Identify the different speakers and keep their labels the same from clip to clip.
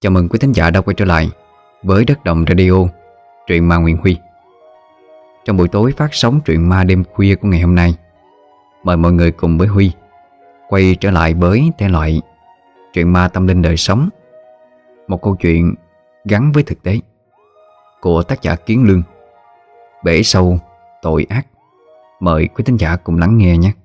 Speaker 1: Chào mừng quý thính giả đã quay trở lại với Đất Đồng Radio, truyện ma Nguyễn Huy. Trong buổi tối phát sóng truyện ma đêm khuya của ngày hôm nay, mời mọi người cùng với Huy quay trở lại với thể loại truyện ma tâm linh đời sống, một câu chuyện gắn với thực tế, của tác giả Kiến Lương, Bể Sâu Tội Ác. Mời quý thính giả cùng lắng nghe nhé.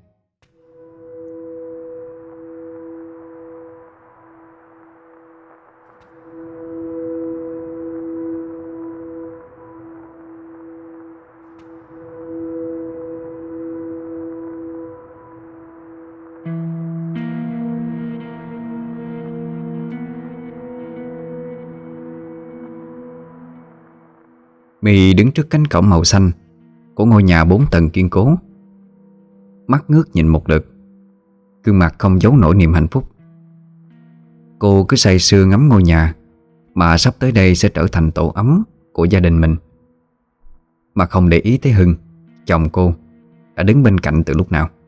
Speaker 1: My đứng trước cánh cổng màu xanh của ngôi nhà 4 tầng kiên cố, mắt ngước nhìn một lượt, gương mặt không giấu nổi niềm hạnh phúc. Cô cứ say sưa ngắm ngôi nhà mà sắp tới đây sẽ trở thành tổ ấm của gia đình mình, mà không để ý tới Hưng, chồng cô, đã đứng bên cạnh từ lúc nào.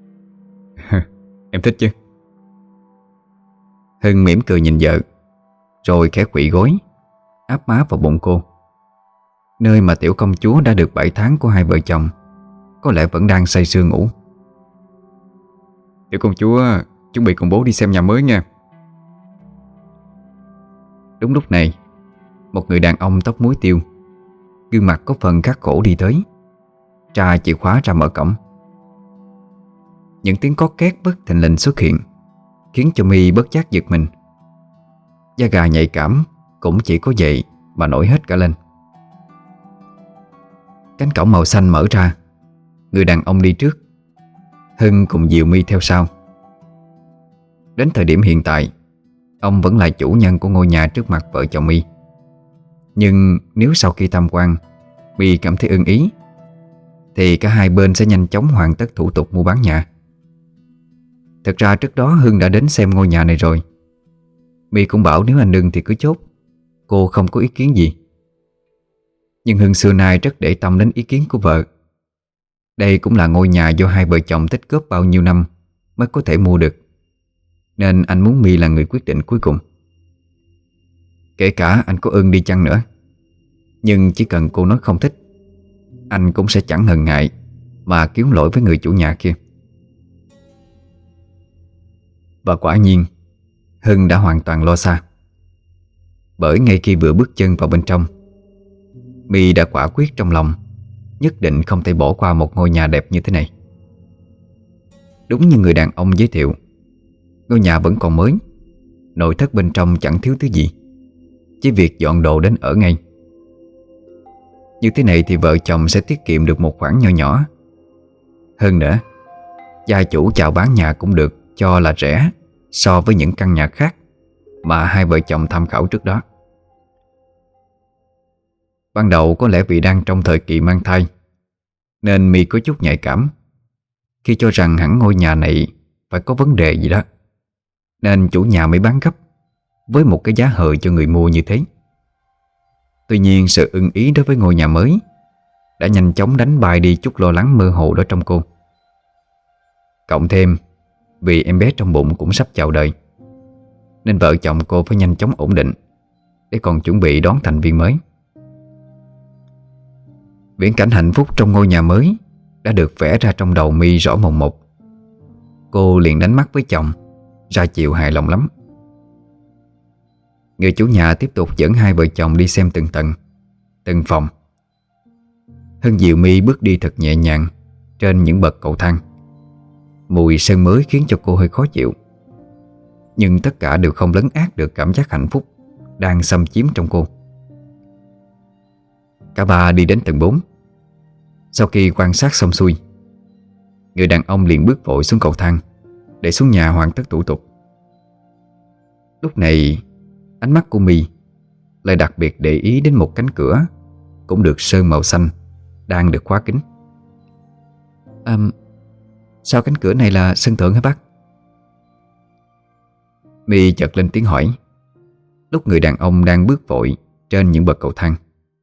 Speaker 1: Em thích chứ? Hưng mỉm cười nhìn vợ, rồi khẽ khuỵu gối áp má vào bụng cô, nơi mà tiểu công chúa đã được 7 tháng của hai vợ chồng có lẽ vẫn đang say sưa ngủ. Tiểu công chúa chuẩn bị cùng bố đi xem nhà mới nha. Đúng lúc này, một người đàn ông tóc muối tiêu, gương mặt có phần khắc khổ đi tới, tra chìa khóa ra mở cổng. Những tiếng có két bất thình lình xuất hiện khiến cho My bất giác giật mình. Da gà nhạy cảm cũng chỉ có vậy mà nổi hết cả lên. Cánh cổng màu xanh mở ra, người đàn ông đi trước, Hưng cùng dìu My theo sau. Đến thời điểm hiện tại, ông vẫn là chủ nhân của ngôi nhà trước mặt vợ chồng My. Nhưng nếu sau khi tham quan My cảm thấy ưng ý, thì cả hai bên sẽ nhanh chóng hoàn tất thủ tục mua bán nhà. Thật ra trước đó Hưng đã đến xem ngôi nhà này rồi. My cũng bảo nếu anh ưng thì cứ chốt, cô không có ý kiến gì. Nhưng Hưng xưa nay rất để tâm đến ý kiến của vợ. Đây cũng là ngôi nhà do hai vợ chồng tích góp bao nhiêu năm mới có thể mua được, nên anh muốn My là người quyết định cuối cùng. Kể cả anh có ưng đi chăng nữa, nhưng chỉ cần cô nói không thích, anh cũng sẽ chẳng ngần ngại mà kiếm lỗi với người chủ nhà kia. Và quả nhiên Hưng đã hoàn toàn lo xa. Bởi ngay khi vừa bước chân vào bên trong, My đã quả quyết trong lòng nhất định không thể bỏ qua một ngôi nhà đẹp như thế này. Đúng như người đàn ông giới thiệu, ngôi nhà vẫn còn mới, nội thất bên trong chẳng thiếu thứ gì, chỉ việc dọn đồ đến ở ngay. Như thế này thì vợ chồng sẽ tiết kiệm được một khoản nho nhỏ. Hơn nữa, gia chủ chào bán nhà cũng được cho là rẻ so với những căn nhà khác mà hai vợ chồng tham khảo trước đó. Ban đầu có lẽ vì đang trong thời kỳ mang thai, nên My có chút nhạy cảm khi cho rằng hẳn ngôi nhà này phải có vấn đề gì đó, nên chủ nhà mới bán gấp với một cái giá hời cho người mua như thế. Tuy nhiên sự ưng ý đối với ngôi nhà mới đã nhanh chóng đánh bại đi chút lo lắng mơ hồ đó trong cô. Cộng thêm vì em bé trong bụng cũng sắp chào đời, nên vợ chồng cô phải nhanh chóng ổn định để còn chuẩn bị đón thành viên mới. Viễn cảnh hạnh phúc trong ngôi nhà mới đã được vẽ ra trong đầu My rõ mồn một. Cô liền đánh mắt với chồng, ra chiều hài lòng lắm. Người chủ nhà tiếp tục dẫn hai vợ chồng đi xem từng tầng, từng phòng. Hưng dìu My bước đi thật nhẹ nhàng trên những bậc cầu thang. Mùi sơn mới khiến cho cô hơi khó chịu, nhưng tất cả đều không lấn át được cảm giác hạnh phúc đang xâm chiếm trong cô. Cả ba đi đến tầng 4. Sau khi quan sát xong xuôi, người đàn ông liền bước vội xuống cầu thang để xuống nhà hoàn tất thủ tục. Lúc này ánh mắt của My lại đặc biệt để ý đến một cánh cửa cũng được sơn màu xanh đang được khóa kín. Sao cánh cửa này là sân thượng hả bác? My chợt lên tiếng hỏi lúc người đàn ông đang bước vội trên những bậc cầu thang.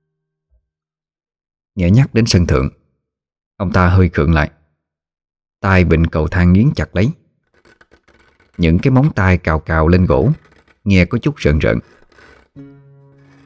Speaker 1: Nghe nhắc đến sân thượng, ông ta hơi khựng lại, tay vịn cầu thang nghiến chặt lấy. Những cái móng tay cào cào lên gỗ nghe có chút rợn rợn.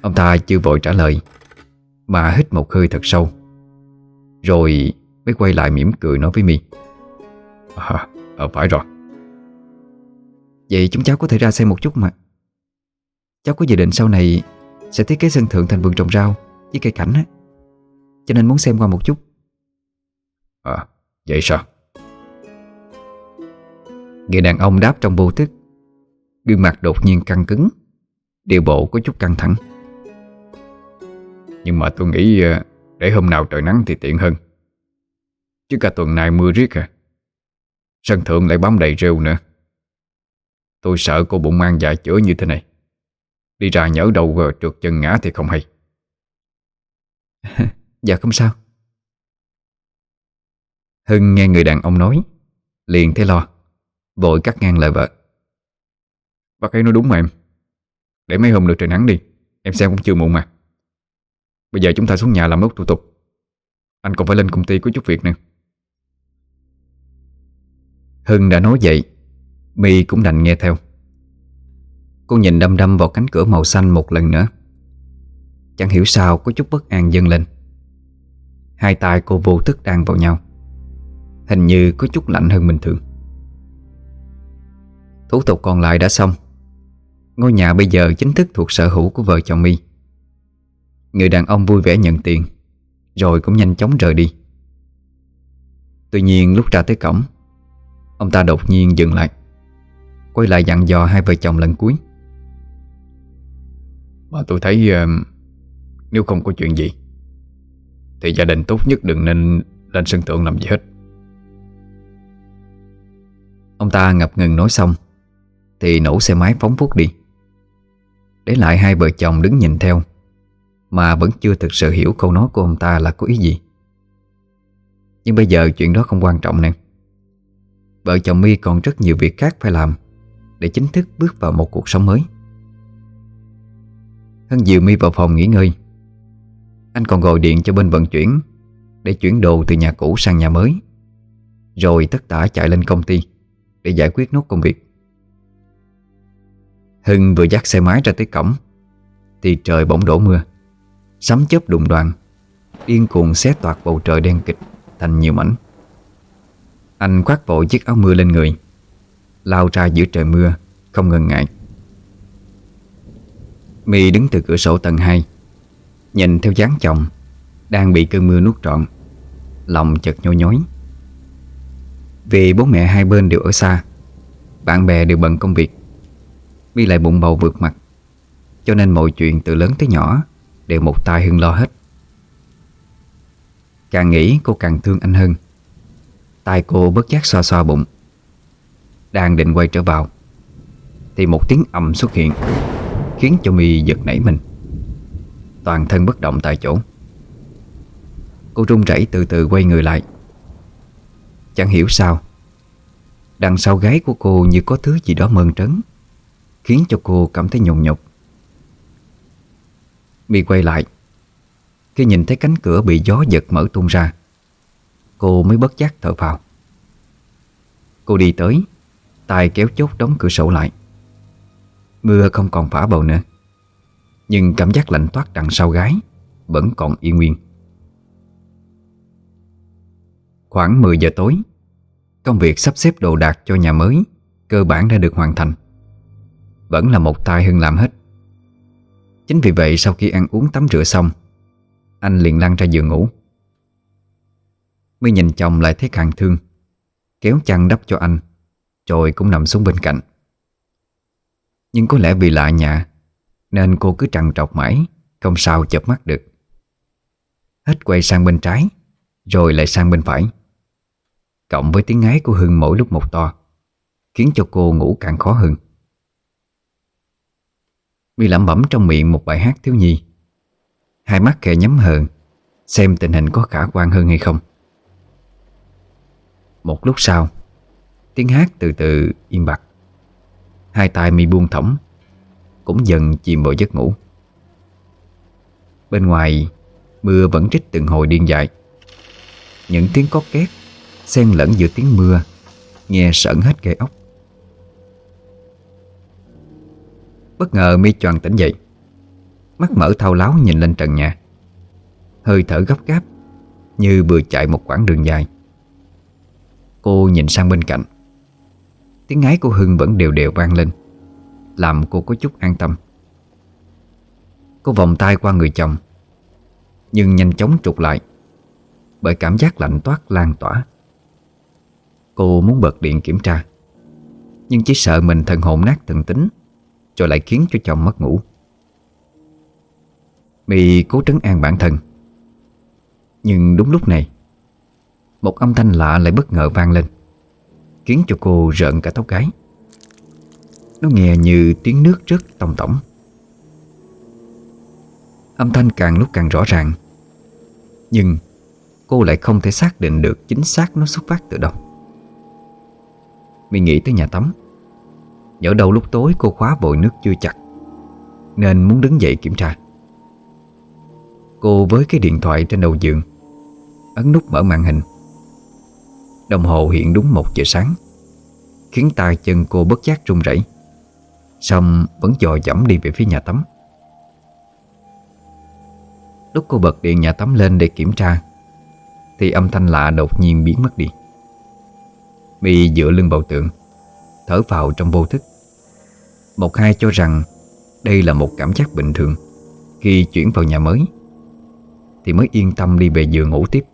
Speaker 1: Ông ta chưa vội trả lời mà hít một hơi thật sâu, rồi mới quay lại mỉm cười nói với My: Phải rồi. Vậy chúng cháu có thể ra xem một chút mà. Cháu có dự định sau này sẽ thiết kế sân thượng thành vườn trồng rau với cây cảnh á, cho nên muốn xem qua một chút.
Speaker 2: Vậy sao?
Speaker 1: Người đàn ông đáp trong vô thức, gương mặt đột nhiên căng cứng, điệu bộ có chút căng thẳng.
Speaker 2: Nhưng mà tôi nghĩ để hôm nào trời nắng thì tiện hơn, chứ cả tuần này mưa riết sân thượng lại bám đầy rêu nữa. Tôi sợ cô bụng mang dạ chữa như thế này, đi ra nhỡ đầu trượt chân ngã thì không hay.
Speaker 1: Dạ không sao. Hưng nghe người đàn ông nói liền thấy lo, vội cắt ngang lời vợ:
Speaker 2: Bác ấy nói đúng mà em. Để mấy hôm nữa trời nắng đi, em xem cũng chưa muộn mà. Bây giờ chúng ta xuống nhà làm nốt thủ tục, anh còn phải lên công ty có chút việc nữa.
Speaker 1: Hưng đã nói vậy, My cũng đành nghe theo. Cô nhìn đăm đăm vào cánh cửa màu xanh một lần nữa. Chẳng hiểu sao có chút bất an dâng lên. Hai tay cô vô thức đan vào nhau, hình như có chút lạnh hơn bình thường. Thủ tục còn lại đã xong. Ngôi nhà bây giờ chính thức thuộc sở hữu của vợ chồng My. Người đàn ông vui vẻ nhận tiền, rồi cũng nhanh chóng rời đi. Tuy nhiên lúc ra tới cổng, ông ta đột nhiên dừng lại, quay lại dặn dò hai vợ chồng lần cuối:
Speaker 2: Mà tôi thấy nếu không có chuyện gì thì gia đình tốt nhất đừng nên lên sân thượng làm gì hết.
Speaker 1: Ông ta ngập ngừng nói xong thì nổ xe máy phóng vút đi, để lại hai vợ chồng đứng nhìn theo, mà vẫn chưa thực sự hiểu câu nói của ông ta là có ý gì. Nhưng bây giờ chuyện đó không quan trọng nè. Vợ chồng My còn rất nhiều việc khác phải làm để chính thức bước vào một cuộc sống mới. Hân dìu My vào phòng nghỉ ngơi. Anh còn gọi điện cho bên vận chuyển để chuyển đồ từ nhà cũ sang nhà mới, rồi tất tả chạy lên công ty để giải quyết nốt công việc. Hưng vừa dắt xe máy ra tới cổng thì trời bỗng đổ mưa. Sấm chớp đùng đoàng, điên cuồng xé toạc bầu trời đen kịt thành nhiều mảnh. Anh khoác vội chiếc áo mưa lên người, lao ra giữa trời mưa không ngần ngại. My đứng từ cửa sổ tầng 2, nhìn theo dáng chồng đang bị cơn mưa nuốt trọn, lòng chợt nhói nhói. Vì bố mẹ hai bên đều ở xa, bạn bè đều bận công việc, My lại bụng bầu vượt mặt, cho nên mọi chuyện từ lớn tới nhỏ đều một tay Hưng lo hết. Càng nghĩ cô càng thương anh hơn. Tay cô bất giác xoa xoa bụng, đang định quay trở vào thì một tiếng ầm xuất hiện, khiến cho My giật nảy mình, toàn thân bất động tại chỗ. Cô run rẩy từ từ quay người lại. Chẳng hiểu sao, đằng sau gáy của cô như có thứ gì đó mơn trớn, khiến cho cô cảm thấy nhột nhột. My quay lại. Khi nhìn thấy cánh cửa bị gió giật mở tung ra, cô mới bất giác thở phào. Cô đi tới, tay kéo chốt đóng cửa sổ lại. Mưa không còn phả vào nữa, nhưng cảm giác lạnh toát đằng sau gáy vẫn còn y nguyên. Khoảng 10 giờ tối, công việc sắp xếp đồ đạc cho nhà mới cơ bản đã được hoàn thành. Vẫn là một tay Hưng làm hết. Chính vì vậy sau khi ăn uống tắm rửa xong, anh liền lăn ra giường ngủ. Mới nhìn chồng lại thấy càng thương, kéo chăn đắp cho anh, rồi cũng nằm xuống bên cạnh. Nhưng có lẽ vì lạ nhà nên cô cứ trằn trọc mãi, không sao chợp mắt được. Hết quay sang bên trái, rồi lại sang bên phải. Cộng với tiếng ngáy của Hưng mỗi lúc một to, khiến cho cô ngủ càng khó hơn. My lẩm bẩm trong miệng một bài hát thiếu nhi, hai mắt khẽ nhắm hờ, xem tình hình có khả quan hơn hay không. Một lúc sau, tiếng hát từ từ im bặt. Hai tay My buông thõng, cũng dần chìm vào giấc ngủ. Bên ngoài, mưa vẫn trích từng hồi điên dại. Những tiếng cót két xen lẫn giữa tiếng mưa, nghe sởn hết gai óc. Bất ngờ My choàng tỉnh dậy. Mắt mở thao láo nhìn lên trần nhà, hơi thở gấp gáp như vừa chạy một quãng đường dài. Cô nhìn sang bên cạnh. Tiếng ngáy của Hưng vẫn đều đều vang lên, làm cô có chút an tâm. Cô vòng tay qua người chồng, nhưng nhanh chóng trục lại, bởi cảm giác lạnh toát lan tỏa. Cô muốn bật điện kiểm tra, nhưng chỉ sợ mình thần hồn nát thần tính, rồi lại khiến cho chồng mất ngủ. My cố trấn an bản thân. Nhưng đúng lúc này, một âm thanh lạ lại bất ngờ vang lên, khiến cho cô rợn cả tóc gáy. Nó nghe như tiếng nước rớt tông tổng. Âm thanh càng lúc càng rõ ràng, nhưng cô lại không thể xác định được chính xác nó xuất phát từ đâu. My nghĩ tới nhà tắm. Nhỡ đâu lúc tối cô khóa vội nước chưa chặt, nên muốn đứng dậy kiểm tra. Cô với cái điện thoại trên đầu giường, ấn nút mở màn hình. Đồng hồ hiện đúng 1 giờ sáng, khiến tay chân cô bất giác run rẩy, song vẫn dò dẫm đi về phía nhà tắm. Lúc cô bật điện nhà tắm lên để kiểm tra, thì âm thanh lạ đột nhiên biến mất đi. My dựa lưng vào tường, thở vào trong vô thức. Một hai cho rằng đây là một cảm giác bình thường khi chuyển vào nhà mới, thì mới yên tâm đi về giường ngủ tiếp.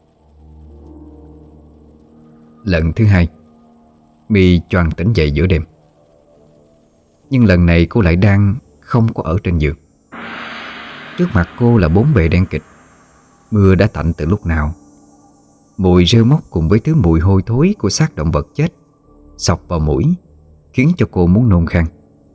Speaker 1: Lần thứ hai, My choàng tỉnh dậy giữa đêm. Nhưng lần này cô lại đang không có ở trên giường. Trước mặt cô là 4 bề đen kịch. Mưa đã tạnh từ lúc nào. Mùi rêu mốc cùng với thứ mùi hôi thối của xác động vật chết xộc vào mũi, khiến cho cô muốn nôn khan.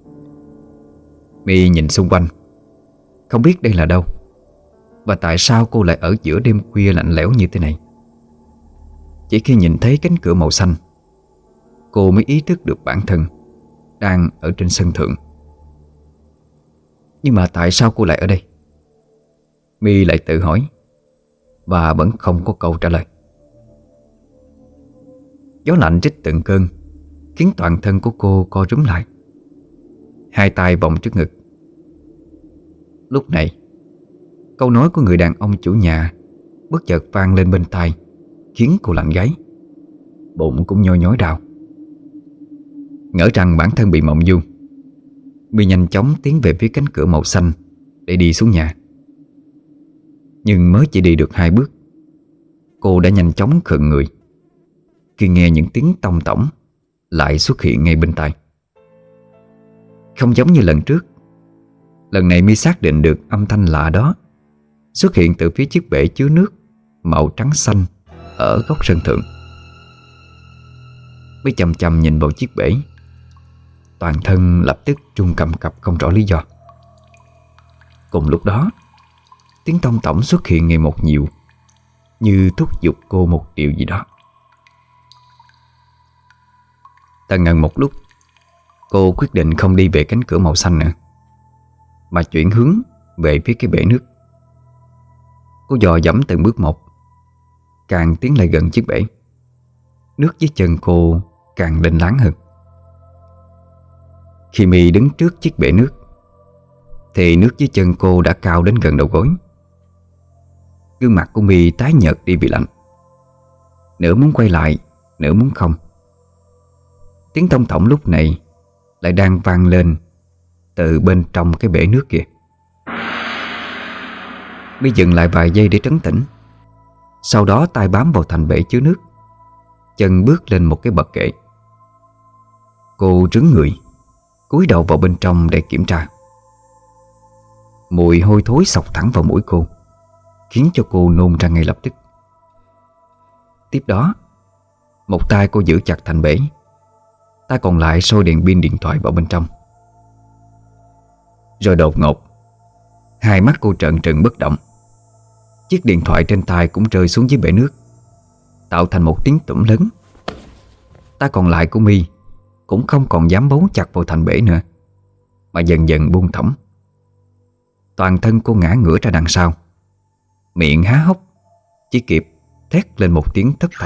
Speaker 1: My nhìn xung quanh, không biết đây là đâu, và tại sao cô lại ở giữa đêm khuya lạnh lẽo như thế này. Chỉ khi nhìn thấy cánh cửa màu xanh, cô mới ý thức được bản thân đang ở trên sân thượng. Nhưng mà tại sao cô lại ở đây? My lại tự hỏi, và vẫn không có câu trả lời. Gió lạnh rít từng cơn, khiến toàn thân của cô co rúm lại, hai tay vòng trước ngực. Lúc này, câu nói của người đàn ông chủ nhà bất chợt vang lên bên tai, khiến cô lạnh gáy, bụng cũng nhói nhói đau. Ngỡ rằng bản thân bị mộng du, My nhanh chóng tiến về phía cánh cửa màu xanh để đi xuống nhà. Nhưng mới chỉ đi được 2 bước, cô đã nhanh chóng khựng người khi nghe những tiếng tông tổng lại xuất hiện ngay bên tai. Không giống như lần trước, lần này My xác định được âm thanh lạ đó xuất hiện từ phía chiếc bể chứa nước màu trắng xanh ở góc sân thượng. My chầm chầm nhìn vào chiếc bể, toàn thân lập tức run cầm cập không rõ lý do. Cùng lúc đó, tiếng tông tổng xuất hiện ngày một nhiều, như thúc giục cô một điều gì đó. Tần ngần một lúc, cô quyết định không đi về cánh cửa màu xanh nữa, mà chuyển hướng về phía cái bể nước. Cô dò dẫm từng bước một, càng tiến lại gần chiếc bể, nước dưới chân cô càng lên láng hơn. Khi My đứng trước chiếc bể nước, thì nước dưới chân cô đã cao đến gần đầu gối. Gương mặt của My tái nhợt đi vì lạnh, nửa muốn quay lại, nửa muốn không. Tiếng tông tổng lúc này lại đang vang lên từ bên trong cái bể nước kìa. My dừng lại vài giây để trấn tĩnh, sau đó tay bám vào thành bể chứa nước, chân bước lên một cái bậc kệ. Cô trứng người, cúi đầu vào bên trong để kiểm tra. Mùi hôi thối xộc thẳng vào mũi cô, khiến cho cô nôn ra ngay lập tức. Tiếp đó, một tay cô giữ chặt thành bể, tay còn lại soi đèn pin điện thoại vào bên trong. Rồi đột ngột, hai mắt cô trợn trừng bất động. Chiếc điện thoại trên tay cũng rơi xuống dưới bể nước, tạo thành một tiếng tủm lớn. Tay còn lại của My cũng không còn dám bấu chặt vào thành bể nữa, mà dần dần buông thõng. Toàn thân cô ngã ngửa ra đằng sau, miệng há hốc, chỉ kịp thét lên một tiếng thất thanh.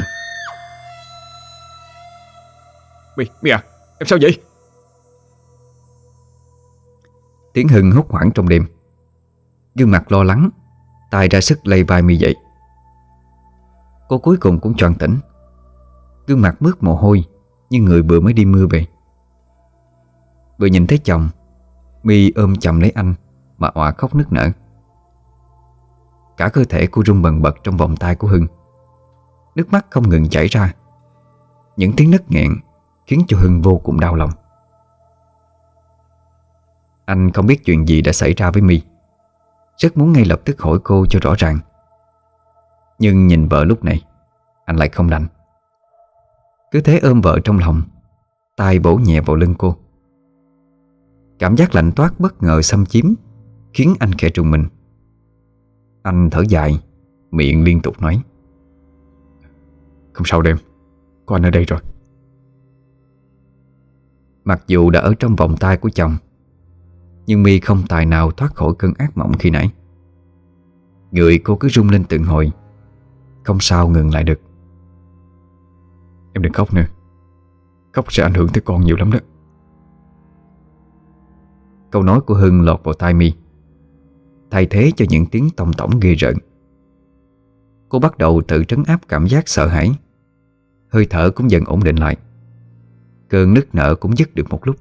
Speaker 2: My à, em sao vậy?
Speaker 1: Tiếng Hưng hốt hoảng trong đêm Gương mặt lo lắng, tay ra sức lay vai mi dậy. Cô cuối cùng cũng choàng tỉnh, gương mặt mướt mồ hôi như người vừa mới đi mưa về. Vừa nhìn thấy chồng, My ôm chầm lấy anh mà òa khóc nức nở. Cả cơ thể cô rung bần bật trong vòng tay của Hưng. Nước mắt không ngừng chảy ra. Những tiếng nấc nghẹn khiến cho Hưng vô cùng đau lòng. Anh không biết chuyện gì đã xảy ra với My, rất muốn ngay lập tức hỏi cô cho rõ ràng. Nhưng nhìn vợ lúc này, anh lại không đành. Cứ thế ôm vợ trong lòng, tay vỗ nhẹ vào lưng cô. Cảm giác lạnh toát bất ngờ xâm chiếm khiến anh khẽ trùng mình. Anh thở dài, miệng liên tục nói: "Không sao đâu em, có anh ở đây rồi." Mặc dù đã ở trong vòng tay của chồng, nhưng My không tài nào thoát khỏi cơn ác mộng khi nãy. Người cô cứ rung lên từng hồi, không sao ngừng lại được. "Em đừng khóc nữa, khóc sẽ ảnh hưởng tới con nhiều lắm đó." Câu nói của Hưng lọt vào tai My, thay thế cho những tiếng tông tổng ghê rợn. Cô bắt đầu tự trấn áp cảm giác sợ hãi. Hơi thở cũng dần ổn định lại. Cơn nức nở cũng dứt được một lúc.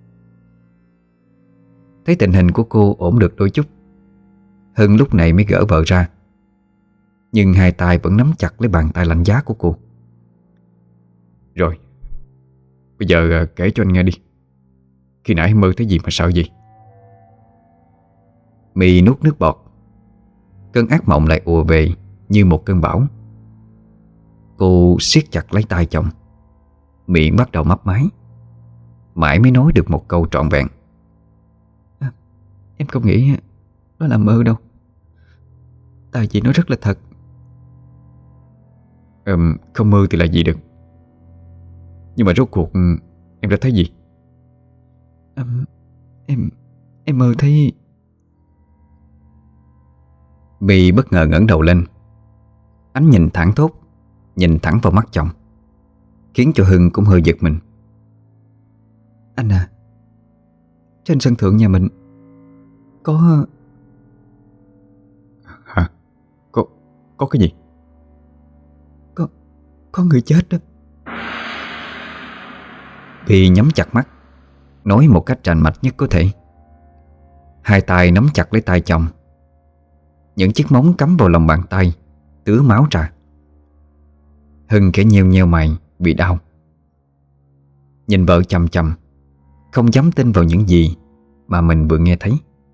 Speaker 1: Thấy tình hình của cô ổn được đôi chút, Hưng lúc này mới gỡ vợ ra. Nhưng hai tay vẫn nắm chặt lấy bàn tay lạnh giá của cô. "Rồi, bây giờ kể cho anh nghe đi. Khi nãy em mơ thấy gì mà sợ gì?" My nuốt nước bọt. Cơn ác mộng lại ùa về như một cơn bão. Cô siết chặt lấy tay chồng, miệng bắt đầu mấp máy, mãi mới nói được một câu trọn vẹn: "Em không nghĩ đó là mơ đâu. Tại vì nó rất là thật."
Speaker 2: Không mơ thì là gì được. Nhưng mà rốt cuộc em đã thấy gì?"
Speaker 1: Em mơ thấy..." My bất ngờ ngẩng đầu lên. Ánh nhìn thẳng thốt, nhìn thẳng vào mắt chồng, khiến cho Hưng cũng hơi giật mình. "Anh à, trên sân thượng nhà mình có..."
Speaker 2: "Hả? Có cái gì?"
Speaker 1: Có người chết đó." My nhắm chặt mắt, nói một cách rành mạch nhất có thể. Hai tay nắm chặt lấy tay chồng. Những chiếc móng cắm vào lòng bàn tay, tứa máu ra. Hưng khẽ nheo nheo mày vì đau. Nhìn vợ chằm chằm, không dám tin vào những gì mà mình vừa nghe thấy.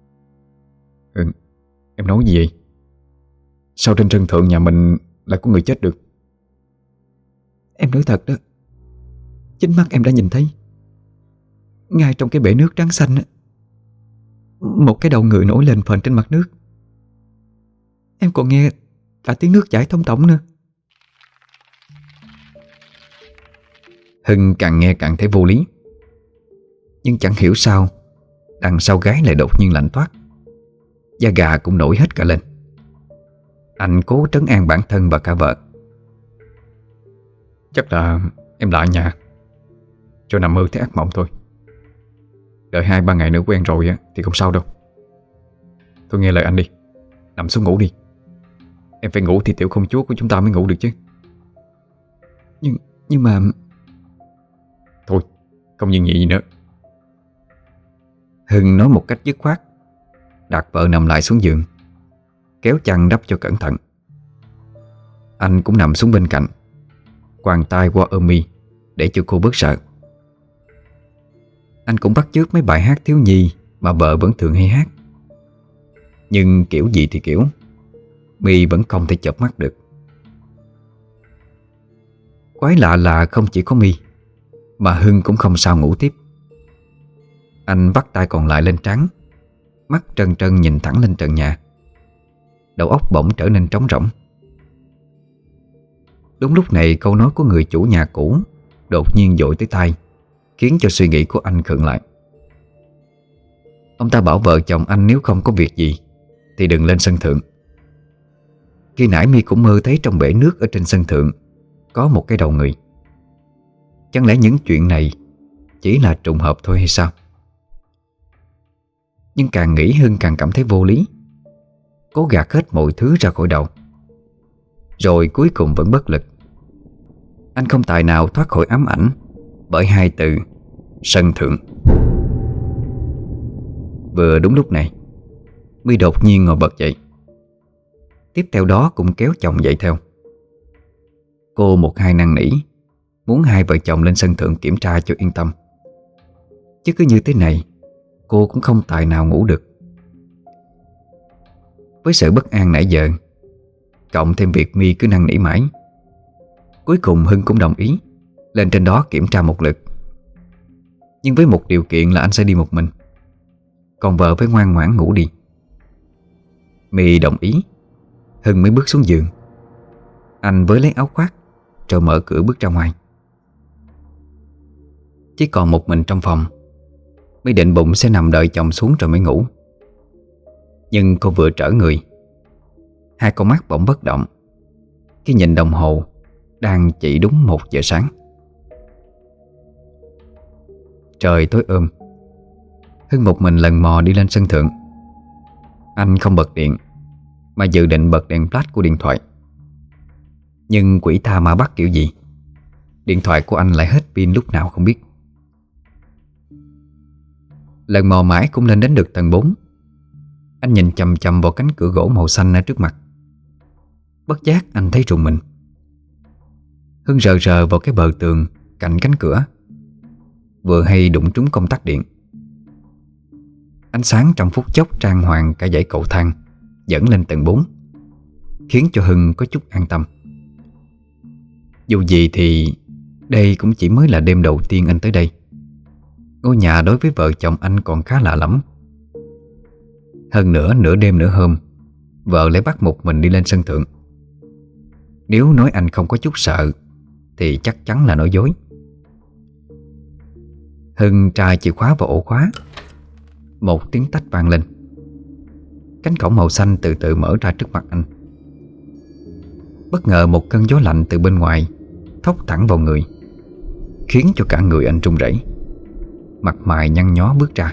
Speaker 2: Em nói gì vậy? Sao trên sân thượng nhà mình lại có người chết được?"
Speaker 1: Em nói thật đó. Chính mắt em đã nhìn thấy. Ngay trong cái bể nước trắng xanh á, một cái đầu người nổi lên phền trên mặt nước. Em còn nghe cả tiếng nước chảy thông tổng nữa. Hưng càng nghe càng thấy vô lý. Nhưng chẳng hiểu sao, đằng sau gái lại đột nhiên lạnh toát. Da gà cũng nổi hết cả lên. Anh cố trấn an bản thân và cả vợ.
Speaker 2: "Chắc là em lại nhà cho nằm mơ thấy ác mộng thôi. Đợi 2-3 ngày nữa quen rồi thì không sao đâu. Thôi nghe lời anh đi, nằm xuống ngủ đi. Em phải ngủ thì tiểu công chúa của chúng ta mới ngủ được chứ."
Speaker 1: Nhưng mà...
Speaker 2: "Thôi, không nhưng nhị gì nữa."
Speaker 1: Hưng nói một cách dứt khoát, đặt vợ nằm lại xuống giường, kéo chăn đắp cho cẩn thận. Anh cũng nằm xuống bên cạnh, quàng tay qua ôm My để cho cô bớt sợ. Anh cũng bắt chước mấy bài hát thiếu nhi mà vợ vẫn thường hay hát. Nhưng kiểu gì thì kiểu, My vẫn không thể chợp mắt được. Quái lạ là không chỉ có My mà Hưng cũng không sao ngủ tiếp. Anh vắt tay còn lại lên trán, mắt trân trân nhìn thẳng lên trần nhà. Đầu óc bỗng trở nên trống rỗng. Đúng lúc này câu nói của người chủ nhà cũ đột nhiên dội tới tai, khiến cho suy nghĩ của anh khựng lại. Ông ta bảo vợ chồng anh nếu không có việc gì thì đừng lên sân thượng. Khi nãy My cũng mơ thấy trong bể nước ở trên sân thượng có một cái đầu người. Chẳng lẽ những chuyện này chỉ là trùng hợp thôi hay sao? Nhưng càng nghĩ Hưng càng cảm thấy vô lý. cố gạt hết mọi thứ ra khỏi đầu. Rồi cuối cùng vẫn bất lực. Anh không tài nào thoát khỏi ám ảnh bởi hai từ sân thượng. Vừa đúng lúc này, My đột nhiên ngồi bật dậy. Tiếp theo đó cũng kéo chồng dậy theo. Cô một hai năn nỉ muốn hai vợ chồng lên sân thượng kiểm tra cho yên tâm. Chứ cứ như thế này, cô cũng không tài nào ngủ được. Với sự bất an nãy giờ, cộng thêm việc My cứ năn nỉ mãi, cuối cùng Hưng cũng đồng ý lên trên đó kiểm tra một lượt. Nhưng với một điều kiện là anh sẽ đi một mình, còn vợ phải ngoan ngoãn ngủ đi. My đồng ý. Hưng mới bước xuống giường. Anh với lấy áo khoác rồi mở cửa bước ra ngoài. Chỉ còn một mình trong phòng, My định bụng sẽ nằm đợi chồng xuống rồi mới ngủ. Nhưng cô vừa trở người, hai con mắt bỗng bất động khi nhìn đồng hồ đang chỉ đúng 1 giờ sáng. Trời tối Hưng một mình lần mò đi lên sân thượng. Anh không bật điện mà dự định bật đèn flash của điện thoại. Nhưng quỷ tha ma bắt kiểu gì, điện thoại của anh lại hết pin lúc nào không biết. Lần mò mãi cũng lên đến được tầng 4. Anh nhìn chằm chằm vào cánh cửa gỗ màu xanh ở trước mặt. Bất giác anh thấy rùng mình. Hưng rờ rờ vào cái bờ tường cạnh cánh cửa, vừa hay đụng trúng công tắc điện. Ánh sáng trong phút chốc trang hoàng cả dãy cầu thang dẫn lên tầng 4, khiến cho Hưng có chút an tâm. Dù gì thì đây cũng chỉ mới là đêm đầu tiên anh tới đây. Ngôi nhà đối với vợ chồng anh còn khá lạ lắm. Hơn nữa nửa đêm nửa hôm, vợ lại bắt một mình đi lên sân thượng. Nếu nói anh không có chút sợ thì chắc chắn là nói dối. Hưng tra chìa khóa vào ổ khóa. Một tiếng tách vang lên. Cánh cổng màu xanh từ từ mở ra trước mặt anh. Bất ngờ một cơn gió lạnh từ bên ngoài thốc thẳng vào người, khiến cho cả người anh run rẩy. Mặt mày nhăn nhó bước ra.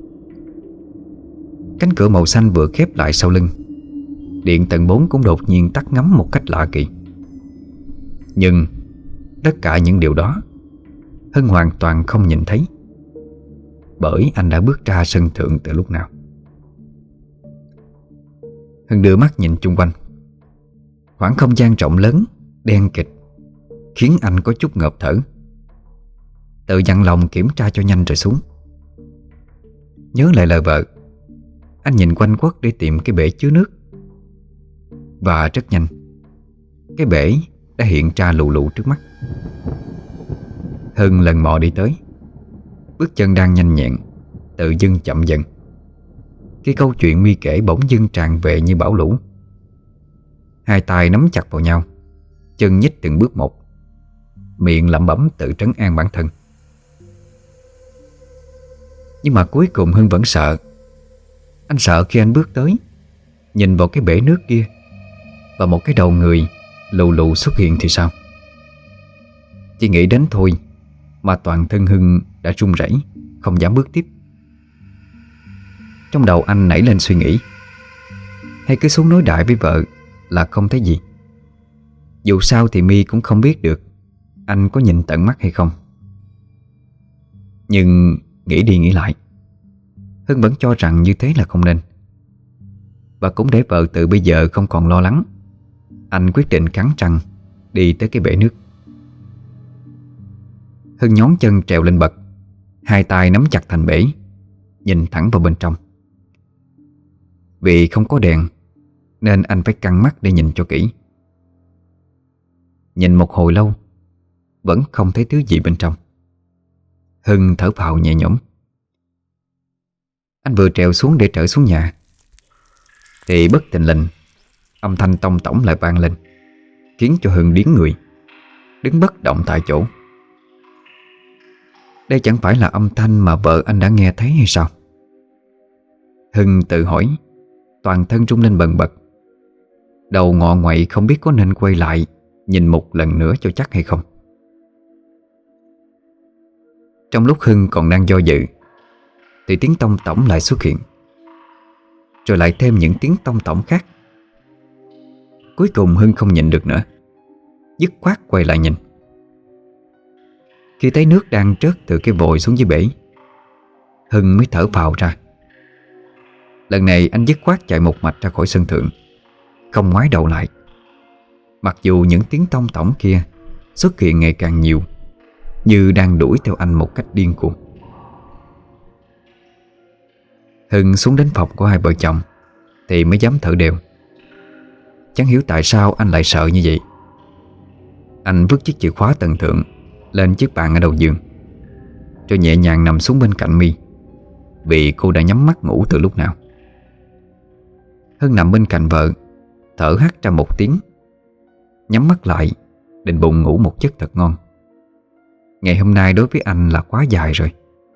Speaker 1: Cánh cửa màu xanh vừa khép lại sau lưng, điện tầng 4 cũng đột nhiên tắt ngấm một cách lạ kỳ. Nhưng tất cả những điều đó Hưng hoàn toàn không nhìn thấy, bởi anh đã bước ra sân thượng từ lúc nào. Hưng đưa mắt nhìn chung quanh. Khoảng không gian rộng lớn, đen kịt, khiến anh có chút ngợp thở. Tự dặn lòng kiểm tra cho nhanh rồi xuống. Nhớ lại lời vợ, anh nhìn quanh quất để tìm cái bể chứa nước. Và rất nhanh, cái bể đã hiện ra lù lù trước mắt. Hưng lần mò đi tới. Bước chân đang nhanh nhẹn, tự dưng chậm dần. Cái câu chuyện My kể bỗng dưng tràn về như bão lũ. Hai tay nắm chặt vào nhau, chân nhích từng bước một, miệng lẩm bẩm tự trấn an bản thân. Nhưng mà cuối cùng Hưng vẫn sợ. Anh sợ khi anh bước tới, nhìn vào cái bể nước kia, và một cái đầu người lù lù xuất hiện thì sao? Chỉ nghĩ đến thôi mà toàn thân Hưng đã run rẩy, không dám bước tiếp. Trong đầu anh nảy lên suy nghĩ, hay cứ xuống nói đại với vợ là không thấy gì. Dù sao thì My cũng không biết được anh có nhìn tận mắt hay không. Nhưng nghĩ đi nghĩ lại, Hưng vẫn cho rằng như thế là không nên. Và cũng để vợ từ bây giờ không còn lo lắng, anh quyết định cắn răng đi tới cái bể nước. Hưng nhón chân trèo lên bậc, hai tay nắm chặt thành bể, nhìn thẳng vào bên trong. Vì không có đèn nên anh phải căng mắt để nhìn cho kỹ. Nhìn một hồi lâu vẫn không thấy thứ gì bên trong. Hưng thở phào nhẹ nhõm. Anh vừa trèo xuống để trở xuống nhà thì bất thình lình âm thanh tông tổng lại vang lên, khiến cho Hưng điếng người, đứng bất động tại chỗ. Đây chẳng phải là âm thanh mà vợ anh đã nghe thấy hay sao? Hưng tự hỏi, toàn thân rung lên bần bật. Đầu ngọ nguậy không biết có nên quay lại nhìn một lần nữa cho chắc hay không. Trong lúc Hưng còn đang do dự thì tiếng tông tổng lại xuất hiện. rồi lại thêm những tiếng tông tổng khác. Cuối cùng Hưng không nhịn được nữa, dứt khoát quay lại nhìn. Khi thấy nước đang trớt từ cái vòi xuống dưới bể, Hưng mới thở phào ra. Lần này anh dứt khoát chạy một mạch ra khỏi sân thượng, không ngoái đầu lại. Mặc dù những tiếng tông tổng kia xuất hiện ngày càng nhiều, như đang đuổi theo anh một cách điên cuồng. Hưng xuống đến phòng của hai vợ chồng thì mới dám thở đều. Chẳng hiểu tại sao anh lại sợ như vậy. Anh vứt chiếc chìa khóa tầng thượng lên chiếc bàn ở đầu giường, rồi nhẹ nhàng nằm xuống bên cạnh My, vì cô đã nhắm mắt ngủ từ lúc nào. Hưng nằm bên cạnh vợ, thở hắt ra một tiếng, nhắm mắt lại, định bụng ngủ một giấc thật ngon. Ngày hôm nay đối với anh là quá dài rồi.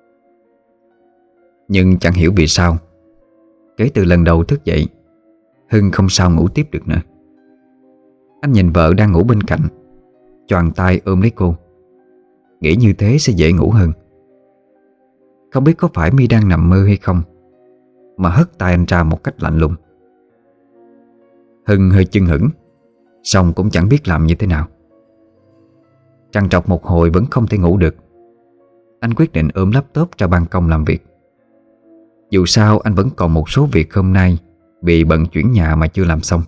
Speaker 1: Nhưng chẳng hiểu vì sao, kể từ lần đầu thức dậy, Hưng không sao ngủ tiếp được nữa. Anh nhìn vợ đang ngủ bên cạnh, choàng tay ôm lấy cô, nghĩ như thế sẽ dễ ngủ hơn. Không biết có phải My đang nằm mơ hay không, mà hất tay anh ra một cách lạnh lùng. Hưng hơi chưng hửng, xong cũng chẳng biết làm như thế nào. Trằn trọc một hồi vẫn không thể ngủ được. Anh quyết định ôm laptop ra ban công làm việc. Dù sao anh vẫn còn một số việc hôm nay vì bận chuyển nhà mà chưa làm xong.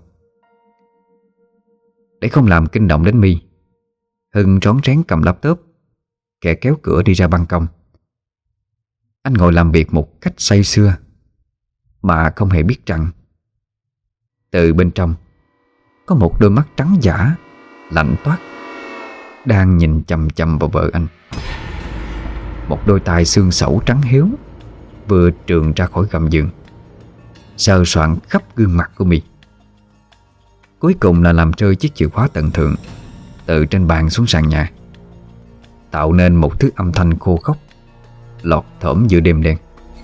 Speaker 1: Để không làm kinh động đến My, Hưng rón rén cầm laptop, kẻ kéo cửa đi ra ban công. Anh ngồi làm việc một cách say sưa, mà không hề biết rằng từ bên trong có một đôi mắt trắng dã, lạnh toát, đang nhìn chằm chằm vào vợ anh. Một đôi tai xương sẩu trắng hiếu vừa trườn ra khỏi gầm giường, sờ soạng khắp gương mặt của My. Cuối cùng là làm rơi chiếc chìa khóa tận thượng từ trên bàn xuống sàn nhà, tạo nên một thứ âm thanh khô khốc lọt thởm giữa đêm đen.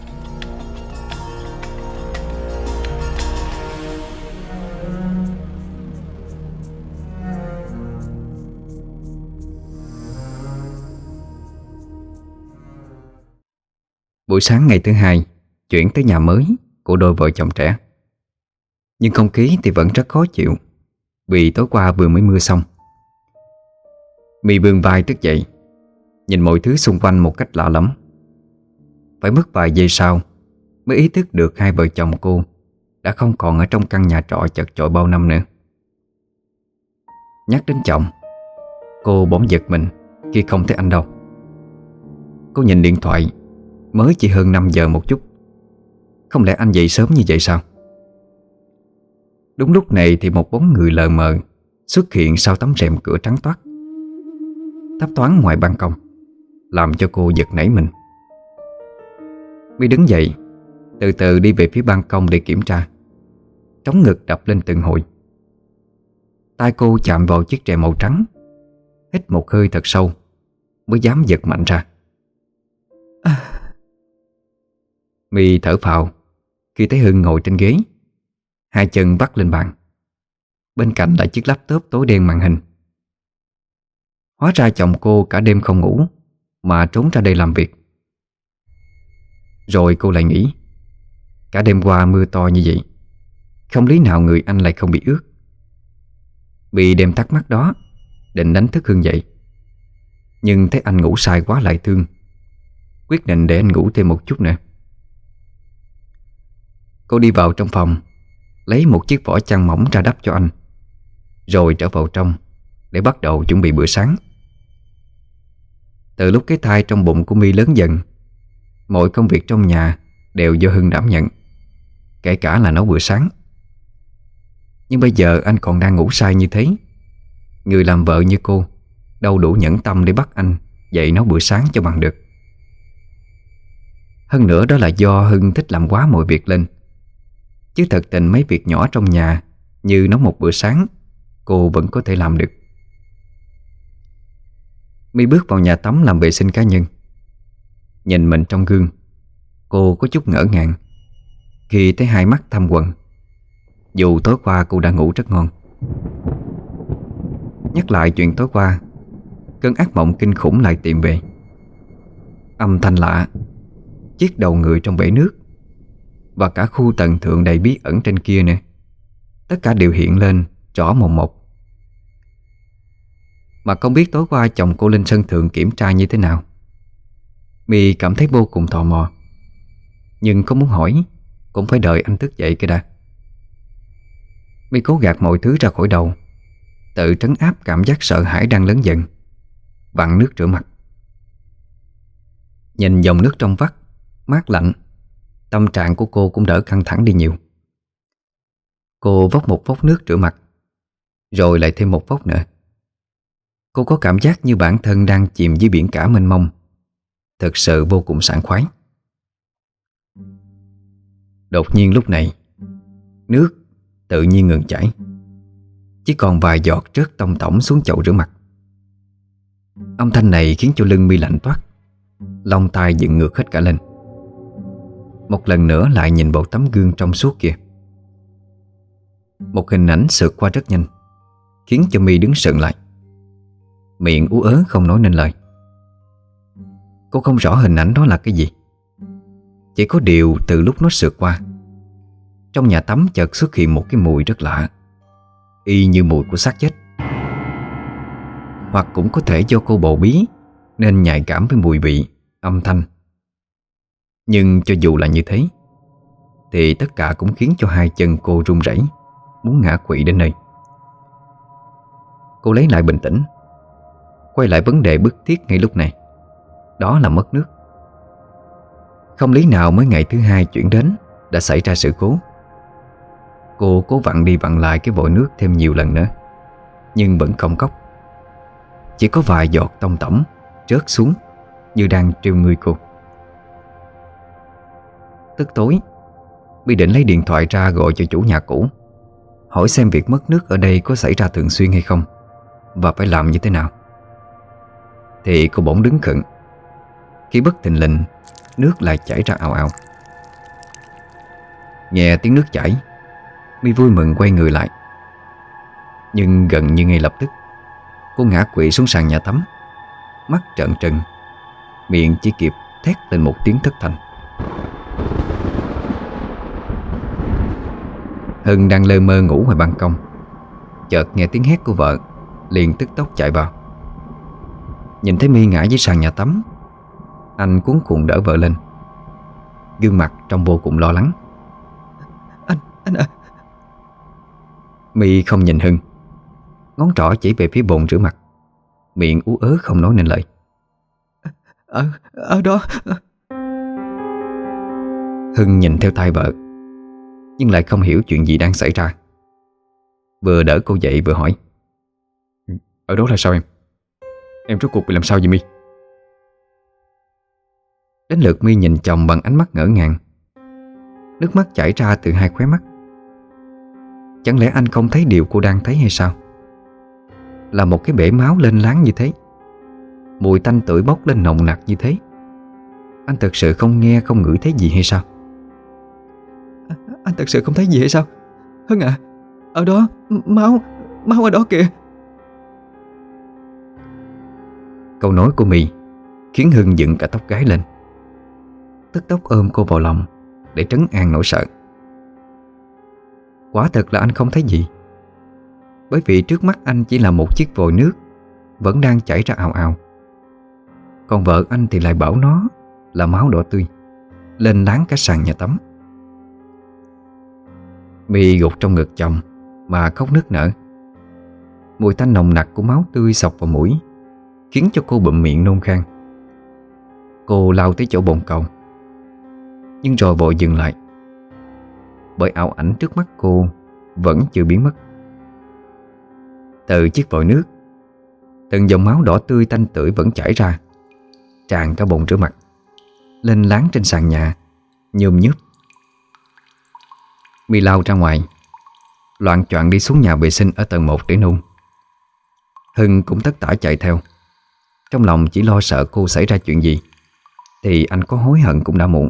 Speaker 1: Buổi sáng ngày thứ hai chuyển tới nhà mới của đôi vợ chồng trẻ. Nhưng không khí thì vẫn rất khó chịu, vì tối qua vừa mới mưa xong. My vươn vai thức dậy, nhìn mọi thứ xung quanh một cách lạ lẫm. Phải mất vài giây sau mới ý thức được hai vợ chồng cô đã không còn ở trong căn nhà trọ chật chội bao năm nữa. Nhắc đến chồng, cô bỗng giật mình khi không thấy anh đâu. Cô nhìn điện thoại, mới chỉ hơn 5 giờ một chút. Không lẽ anh dậy sớm như vậy sao? Đúng lúc này thì một bóng người lờ mờ xuất hiện sau tấm rèm cửa trắng toát, thấp thoáng ngoài ban công, làm cho cô giật nảy mình. My đứng dậy, từ từ đi về phía ban công để kiểm tra. Trống ngực đập lên từng hồi. tay cô chạm vào chiếc rèm màu trắng, hít một hơi thật sâu mới dám giật mạnh ra. My thở phào khi thấy Hưng ngồi trên ghế, hai chân vắt lên bàn. Bên cạnh là chiếc laptop tối đen màn hình. Hóa ra chồng cô cả đêm không ngủ mà trốn ra đây làm việc. Rồi cô lại nghĩ, cả đêm qua mưa to như vậy, không lý nào người anh lại không bị ướt. Bị đem thắc mắc đó, định đánh thức Hưng dậy, nhưng thấy anh ngủ say quá lại thương, quyết định để anh ngủ thêm một chút nữa. Cô đi vào trong phòng, lấy một chiếc vỏ chăn mỏng ra đắp cho anh, rồi trở vào trong để bắt đầu chuẩn bị bữa sáng. Từ lúc cái thai trong bụng của My lớn dần, mọi công việc trong nhà đều do Hưng đảm nhận, kể cả là nấu bữa sáng. Nhưng bây giờ anh còn đang ngủ say như thế, người làm vợ như cô đâu đủ nhẫn tâm để bắt anh dậy nấu bữa sáng cho bằng được. Hơn nữa đó là do Hưng thích làm quá mọi việc lên, chứ thật tình mấy việc nhỏ trong nhà như nấu một bữa sáng cô vẫn có thể làm được. My bước vào nhà tắm làm vệ sinh cá nhân. Nhìn mình trong gương, cô có chút ngỡ ngàng khi thấy hai mắt thâm quầng, dù tối qua cô đã ngủ rất ngon. Nhắc lại chuyện tối qua, cơn ác mộng kinh khủng lại tìm về. Âm thanh lạ, chiếc đầu người trong bể nước, và cả khu tầng thượng đầy bí ẩn trên kia nữa. Tất cả đều hiện lên rõ mồn một. Mà không biết tối qua chồng cô lên sân thượng kiểm tra như thế nào. My cảm thấy vô cùng tò mò, nhưng không muốn hỏi, cũng phải đợi anh thức dậy cái đã. My cố gạt mọi thứ ra khỏi đầu, tự trấn áp cảm giác sợ hãi đang lớn dần, vặn nước rửa mặt. Nhìn dòng nước trong vắt, mát lạnh, tâm trạng của cô cũng đỡ căng thẳng đi nhiều. Cô vốc một vốc nước rửa mặt, rồi lại thêm một vốc nữa. Cô có cảm giác như bản thân đang chìm dưới biển cả mênh mông, thực sự vô cùng sảng khoái. Đột nhiên lúc này, nước tự nhiên ngừng chảy, chỉ còn vài giọt rớt tông tổng xuống chậu rửa mặt. Âm thanh này khiến cho lưng My lạnh toát, lông tai dựng ngược hết cả lên. Một lần nữa lại nhìn vào tấm gương trong suốt kia. Một hình ảnh sượt qua rất nhanh, khiến cho My đứng sững lại, miệng ú ớ không nói nên lời. Cô không rõ hình ảnh đó là cái gì, chỉ có điều từ lúc nó sượt qua, trong nhà tắm chợt xuất hiện một cái mùi rất lạ, y như mùi của xác chết. Hoặc cũng có thể do cô bầu bí nên nhạy cảm với mùi vị, âm thanh. Nhưng cho dù là như thế, thì tất cả cũng khiến cho hai chân cô run rẩy, muốn ngã quỵ đến nơi. Cô lấy lại bình tĩnh, quay lại vấn đề bức thiết ngay lúc này, đó là mất nước. Không lý nào mới ngày thứ hai chuyển đến đã xảy ra sự cố. Cô cố vặn đi vặn lại cái vòi nước thêm nhiều lần nữa, nhưng vẫn không cốc. Chỉ có vài giọt tông tổng rớt xuống như đang trêu người cô. Tức tối, My định lấy điện thoại ra gọi cho chủ nhà cũ, hỏi xem việc mất nước ở đây có xảy ra thường xuyên hay không, và phải làm như thế nào. Thì cô bỗng đứng khựng khi bất thình lình nước lại chảy ra ào ào. Nghe tiếng nước chảy, My vui mừng quay người lại. Nhưng gần như ngay lập tức, cô ngã quỵ xuống sàn nhà tắm, mắt trợn trừng, miệng chỉ kịp thét lên một tiếng thất thanh. Hưng đang lơ mơ ngủ ngoài ban công, chợt nghe tiếng hét của vợ, liền tức tốc chạy vào. Nhìn thấy My ngã dưới sàn nhà tắm, anh cuống cuồng đỡ vợ lên, gương mặt trông vô cùng lo lắng. Anh à. My không nhìn Hưng, ngón trỏ chỉ về phía bồn rửa mặt, miệng ú ớ không nói nên lời. Ở đó. Hưng nhìn theo tay vợ, nhưng lại không hiểu chuyện gì đang xảy ra. Vừa đỡ cô dậy vừa hỏi: Ở đó là sao em? Em rốt cuộc bị làm sao vậy My? Đến lượt My nhìn chồng bằng ánh mắt ngỡ ngàng. Nước mắt chảy ra từ hai khóe mắt. Chẳng lẽ anh không thấy điều cô đang thấy hay sao? Là một cái bể máu lên láng như thế, mùi tanh tưởi bốc lên nồng nặc như thế, anh thật sự không nghe không ngửi thấy gì hay sao? Anh thật sự không thấy gì hay sao? Hưng à, ở đó, máu ở đó kìa. Câu nói của My khiến Hưng dựng cả tóc gáy lên, tức tốc ôm cô vào lòng để trấn an nỗi sợ. Quả thật là anh không thấy gì, bởi vì trước mắt anh chỉ là một chiếc vòi nước vẫn đang chảy ra ào ào. Còn vợ anh thì lại bảo nó là máu đỏ tươi lên láng cả sàn nhà tắm. My gục trong ngực chồng mà khóc nức nở. Mùi tanh nồng nặc của máu tươi xộc vào mũi, khiến cho cô bụm miệng nôn khan. Cô lao tới chỗ bồn cầu, nhưng rồi vội dừng lại, bởi ảo ảnh trước mắt cô vẫn chưa biến mất. Từ chiếc vòi nước, từng dòng máu đỏ tươi tanh tưởi vẫn chảy ra, tràn cả bồn rửa mặt, lên láng trên sàn nhà, nhôm nhớp. My lao ra ngoài, loạng choạng đi xuống nhà vệ sinh ở tầng 1 để nôn. Hưng cũng tất tả chạy theo, trong lòng chỉ lo sợ cô xảy ra chuyện gì, thì anh có hối hận cũng đã muộn.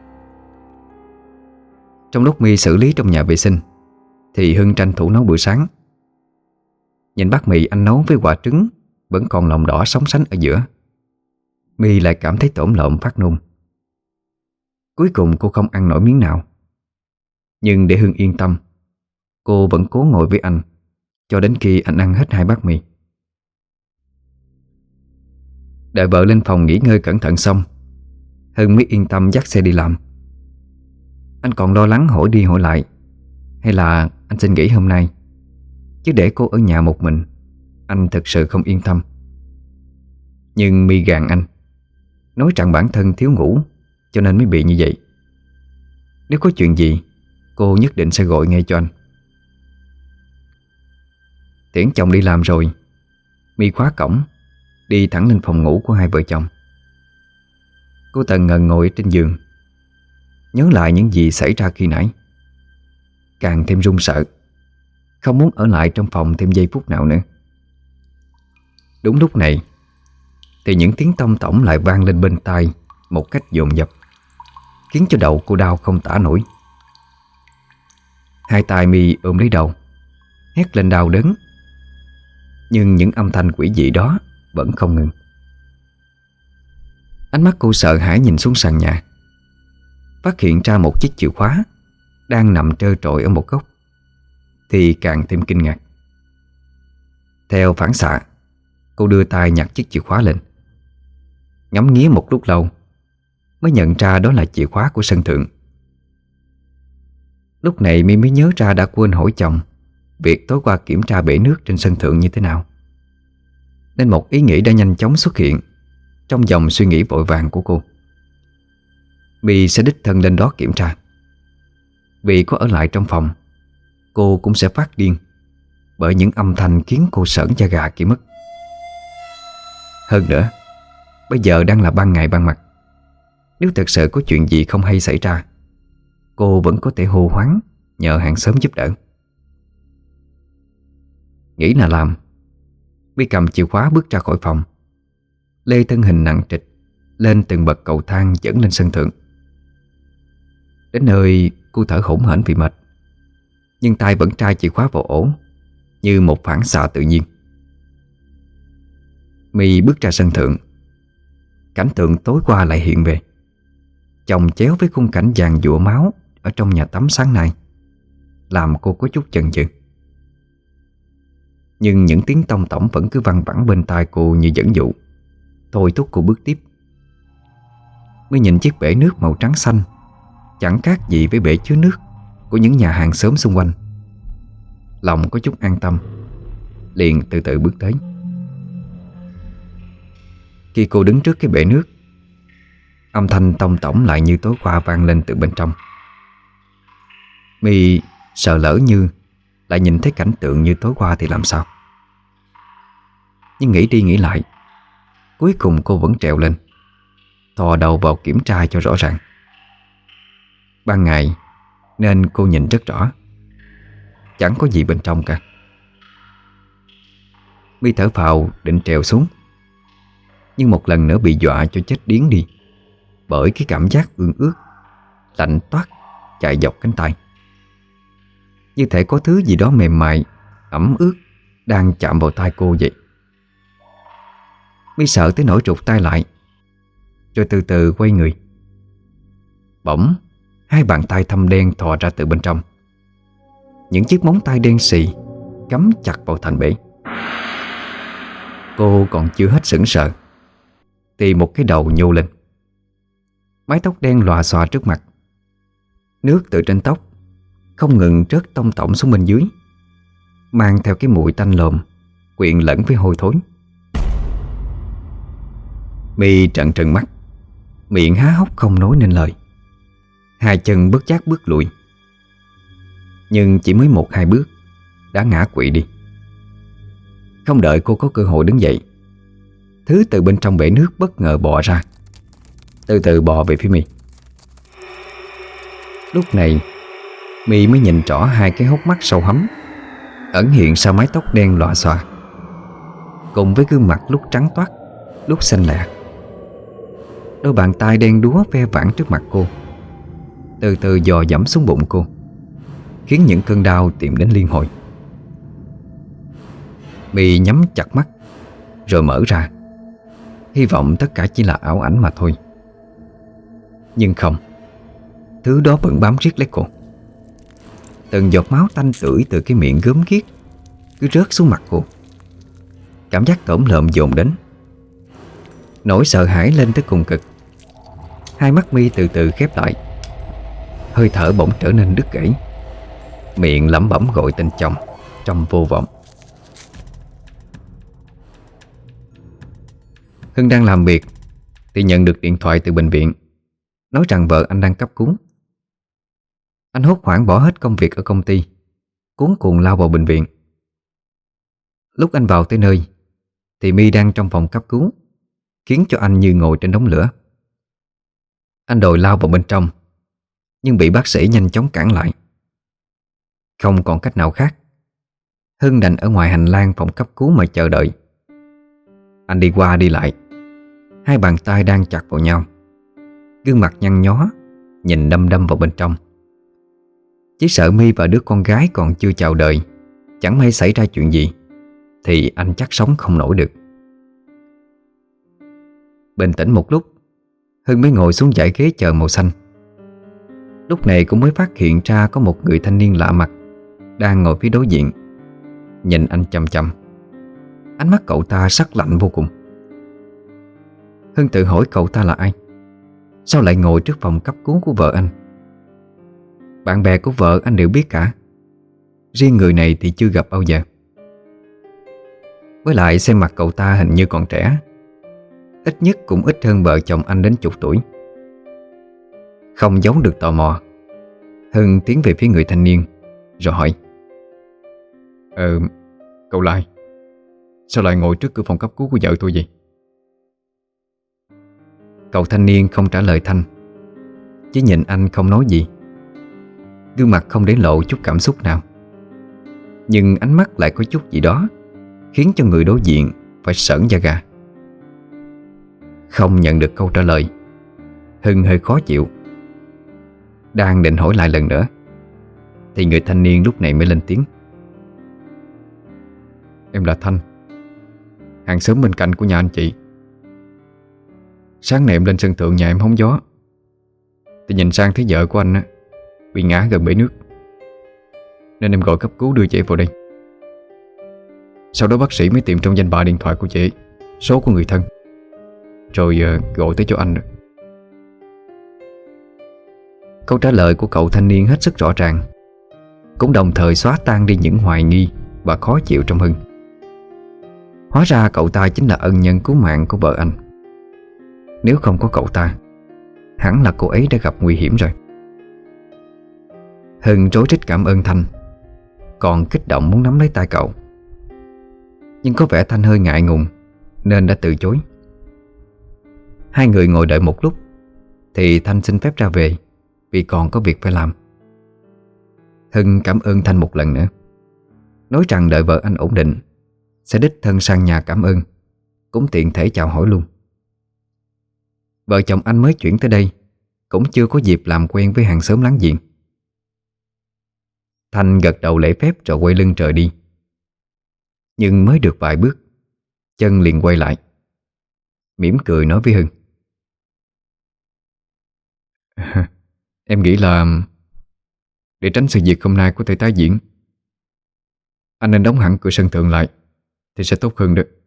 Speaker 1: Trong lúc My xử lý trong nhà vệ sinh, thì Hưng tranh thủ nấu bữa sáng. Nhìn bát mì anh nấu với quả trứng vẫn còn lòng đỏ sóng sánh ở giữa, My lại cảm thấy tổn lợm phát nôn. Cuối cùng cô không ăn nổi miếng nào, Nhưng để Hương yên tâm, cô vẫn cố ngồi với anh cho đến khi anh ăn hết 2 bát mì. Đợi vợ lên phòng nghỉ ngơi cẩn thận xong, Hưng mới yên tâm dắt xe đi làm. Anh còn lo lắng hỏi đi hỏi lại, hay là anh xin nghỉ hôm nay, chứ để cô ở nhà một mình anh thật sự không yên tâm. Nhưng My gàn anh, nói rằng bản thân thiếu ngủ cho nên mới bị như vậy. Nếu có chuyện gì, cô nhất định sẽ gọi ngay cho anh. Tiễn chồng đi làm rồi, My khóa cổng, đi thẳng lên phòng ngủ của hai vợ chồng. Cô tần ngần ngồi trên giường, nhớ lại những gì xảy ra khi nãy, càng thêm run sợ, không muốn ở lại trong phòng thêm giây phút nào nữa. Đúng lúc này thì những tiếng tông tổng lại vang lên bên tai một cách dồn dập, khiến cho đầu cô đau không tả nổi. Hai tay My ôm lấy đầu, hét lên đau đớn. Nhưng những âm thanh quỷ dị đó vẫn không ngừng. Ánh mắt cô sợ hãi nhìn xuống sàn nhà, phát hiện ra một chiếc chìa khóa đang nằm trơ trọi ở một góc, thì càng thêm kinh ngạc. Theo phản xạ, cô đưa tay nhặt chiếc chìa khóa lên, ngắm nghía một lúc lâu mới nhận ra đó là chìa khóa của sân thượng. Lúc này My mới nhớ ra đã quên hỏi chồng việc tối qua kiểm tra bể nước trên sân thượng như thế nào, nên một ý nghĩ đã nhanh chóng xuất hiện trong dòng suy nghĩ vội vàng của cô. My sẽ đích thân lên đó kiểm tra. Vì có ở lại trong phòng, cô cũng sẽ phát điên bởi những âm thanh khiến cô sởn da gà kia mất. Hơn nữa, bây giờ đang là ban ngày ban mặt. Nếu thật sự có chuyện gì không hay xảy ra, cô vẫn có thể hô hoán nhờ hàng xóm giúp đỡ. Nghĩ là làm, My cầm chìa khóa bước ra khỏi phòng, lê thân hình nặng trịch lên từng bậc cầu thang dẫn lên sân thượng. Đến nơi cô thở hổn hển vì mệt, nhưng tay vẫn trai chìa khóa vào ổ như một phản xạ tự nhiên. My bước ra sân thượng, cảnh tượng tối qua lại hiện về, chồng chéo với khung cảnh vàng giụa máu ở trong nhà tắm sáng nay, làm cô có chút chần chừ. Nhưng những tiếng tông tổng vẫn cứ văng vẳng bên tai cô như dẫn dụ, thôi thúc cô bước tiếp. Mới nhìn chiếc bể nước màu trắng xanh chẳng khác gì với bể chứa nước của những nhà hàng xóm xung quanh. Lòng có chút an tâm, liền từ từ bước tới. Khi cô đứng trước cái bể nước, âm thanh tông tổng lại như tối qua vang lên từ bên trong. My sợ lỡ như lại nhìn thấy cảnh tượng như tối qua thì làm sao. Nhưng nghĩ đi nghĩ lại, cuối cùng cô vẫn trèo lên, thò đầu vào kiểm tra cho rõ ràng. Ban ngày nên cô nhìn rất rõ, chẳng có gì bên trong cả. My thở phào định trèo xuống, nhưng một lần nữa bị dọa cho chết điếng đi bởi cái cảm giác ương ướt, lạnh toát chạy dọc cánh tay, như thể có thứ gì đó mềm mại, ẩm ướt đang chạm vào tai cô vậy. My sợ tới nỗi rụt tay lại, rồi từ từ quay người. Bỗng hai bàn tay thâm đen thò ra từ bên trong. Những chiếc móng tay đen xì cắm chặt vào thành bể. Cô còn chưa hết sững sờ thì một cái đầu nhô lên. Mái tóc đen lòa xòa trước mặt. Nước từ trên tóc không ngừng rớt tông tổng xuống bên dưới, mang theo cái mùi tanh lồm quyện lẫn với hôi thối. My trợn trừng mắt, miệng há hốc không nói nên lời. Hai chân bất giác bước lùi, nhưng chỉ mới 1-2 bước đã ngã quỵ đi. Không đợi cô có cơ hội đứng dậy, thứ từ bên trong bể nước bất ngờ bò ra, từ từ bò về phía My. Lúc này My mới nhìn rõ hai cái hốc mắt sâu hắm ẩn hiện sau mái tóc đen lòa xòa, cùng với gương mặt lúc trắng toát lúc xanh lè. Đôi bàn tay đen đúa ve vãn trước mặt cô, từ từ dò dẫm xuống bụng cô, khiến những cơn đau tìm đến liên hồi. My nhắm chặt mắt rồi mở ra, hy vọng tất cả chỉ là ảo ảnh mà thôi. Nhưng không, thứ đó vẫn bám riết lấy cô. Từng giọt máu tanh tưởi từ cái miệng gớm ghiếc cứ rớt xuống mặt cô. Cảm giác tởm lợm dồn đến, nỗi sợ hãi lên tới cùng cực. Hai mắt Mi từ từ khép lại, hơi thở bỗng trở nên đứt gãy, miệng lẩm bẩm gọi tên chồng trong vô vọng. Hưng đang làm việc thì nhận được điện thoại từ bệnh viện, nói rằng vợ anh đang cấp cứu. Anh hốt hoảng bỏ hết công việc ở công ty, cuống cuồng lao vào bệnh viện. Lúc anh vào tới nơi thì My đang trong phòng cấp cứu, khiến cho anh như ngồi trên đống lửa. Anh đòi lao vào bên trong, nhưng bị bác sĩ nhanh chóng cản lại. Không còn cách nào khác, Hưng đành ở ngoài hành lang phòng cấp cứu mà chờ đợi. Anh đi qua đi lại, hai bàn tay đang chặt vào nhau, gương mặt nhăn nhó, nhìn đăm đăm vào bên trong. Chỉ sợ My và đứa con gái còn chưa chào đời chẳng may xảy ra chuyện gì thì anh chắc sống không nổi được. Bình tĩnh một lúc, Hưng mới ngồi xuống dãy ghế chờ màu xanh. Lúc này cũng mới phát hiện ra có một người thanh niên lạ mặt đang ngồi phía đối diện, nhìn anh chằm chằm. Ánh mắt cậu ta sắc lạnh vô cùng. Hưng tự hỏi cậu ta là ai, sao lại ngồi trước phòng cấp cứu của vợ anh. Bạn bè của vợ anh đều biết cả, riêng người này thì chưa gặp bao giờ. Với lại xem mặt cậu ta hình như còn trẻ, ít nhất cũng ít hơn vợ chồng anh đến chục tuổi. Không giấu được tò mò, Hưng tiến về phía người thanh niên rồi hỏi:
Speaker 2: Cậu lại sao lại ngồi trước cửa phòng cấp cứu của vợ tôi vậy?
Speaker 1: Cậu thanh niên không trả lời Thanh, chỉ nhìn anh không nói gì. Gương mặt không để lộ chút cảm xúc nào, nhưng ánh mắt lại có chút gì đó khiến cho người đối diện phải sởn da gà. Không nhận được câu trả lời, Hưng hơi khó chịu. Đang định hỏi lại lần nữa thì người thanh niên lúc này mới lên tiếng:
Speaker 2: Em là Thanh, hàng xóm bên cạnh của nhà anh chị. Sáng nay em lên sân thượng nhà em hóng gió thì nhìn sang thấy vợ của anh bị ngã gần bể nước, nên em gọi cấp cứu đưa chị vào đây. Sau đó bác sĩ mới tìm trong danh bạ điện thoại của chị số của người thân, rồi gọi tới cho anh.
Speaker 1: Câu trả lời của cậu thanh niên hết sức rõ ràng, cũng đồng thời xóa tan đi những hoài nghi và khó chịu trong Hưng. Hóa ra cậu ta chính là ân nhân cứu mạng của vợ anh. Nếu không có cậu ta, hẳn là cô ấy đã gặp nguy hiểm rồi. Hưng rối rít cảm ơn Thanh, còn kích động muốn nắm lấy tay cậu. Nhưng có vẻ Thanh hơi ngại ngùng nên đã từ chối. Hai người ngồi đợi một lúc thì Thanh xin phép ra về vì còn có việc phải làm. Hưng cảm ơn Thanh một lần nữa, nói rằng đợi vợ anh ổn định sẽ đích thân sang nhà cảm ơn, cũng tiện thể chào hỏi luôn. Vợ chồng anh mới chuyển tới đây, cũng chưa có dịp làm quen với hàng xóm láng giềng. Thanh gật đầu lễ phép rồi quay lưng trời đi. Nhưng mới được vài bước, chân liền quay lại, mỉm cười nói với Hưng:
Speaker 2: Em nghĩ là để tránh sự việc hôm nay có thể tái diễn, anh nên đóng hẳn cửa sân thượng lại thì sẽ tốt hơn được.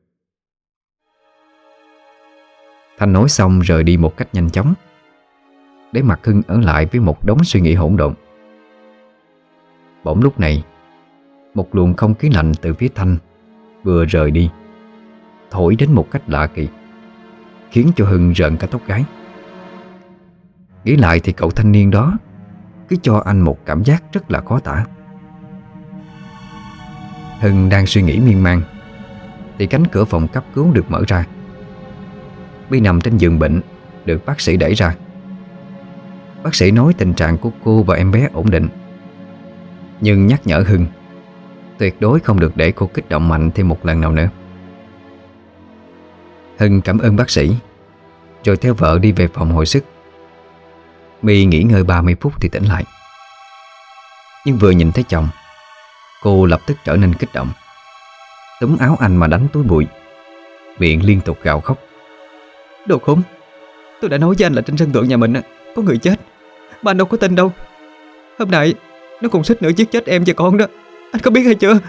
Speaker 1: Thanh nói xong rời đi một cách nhanh chóng, để mặt Hưng ở lại với một đống suy nghĩ hỗn độn. Bỗng lúc này, một luồng không khí lạnh từ phía Thanh vừa rời đi, thổi đến một cách lạ kỳ, khiến cho Hưng rợn cả tóc gáy. Nghĩ lại thì cậu thanh niên đó cứ cho anh một cảm giác rất là khó tả. Hưng đang suy nghĩ miên man thì cánh cửa phòng cấp cứu được mở ra. My nằm trên giường bệnh được bác sĩ đẩy ra. Bác sĩ nói tình trạng của cô và em bé ổn định, nhưng nhắc nhở Hưng tuyệt đối không được để cô kích động mạnh thêm một lần nào nữa. Hưng cảm ơn bác sĩ rồi theo vợ đi về phòng hồi sức. My nghỉ ngơi 30 phút thì tỉnh lại. Nhưng vừa nhìn thấy chồng, cô lập tức trở nên kích động, túm áo anh mà đánh túi bụi, miệng liên tục gào khóc: Đồ khốn! Tôi đã nói với anh là trên sân thượng nhà mình có người chết, mà anh đâu có tin đâu. Hôm nay
Speaker 3: Nó còn suýt nữa giết chết em và con đó. Anh có biết hay chưa?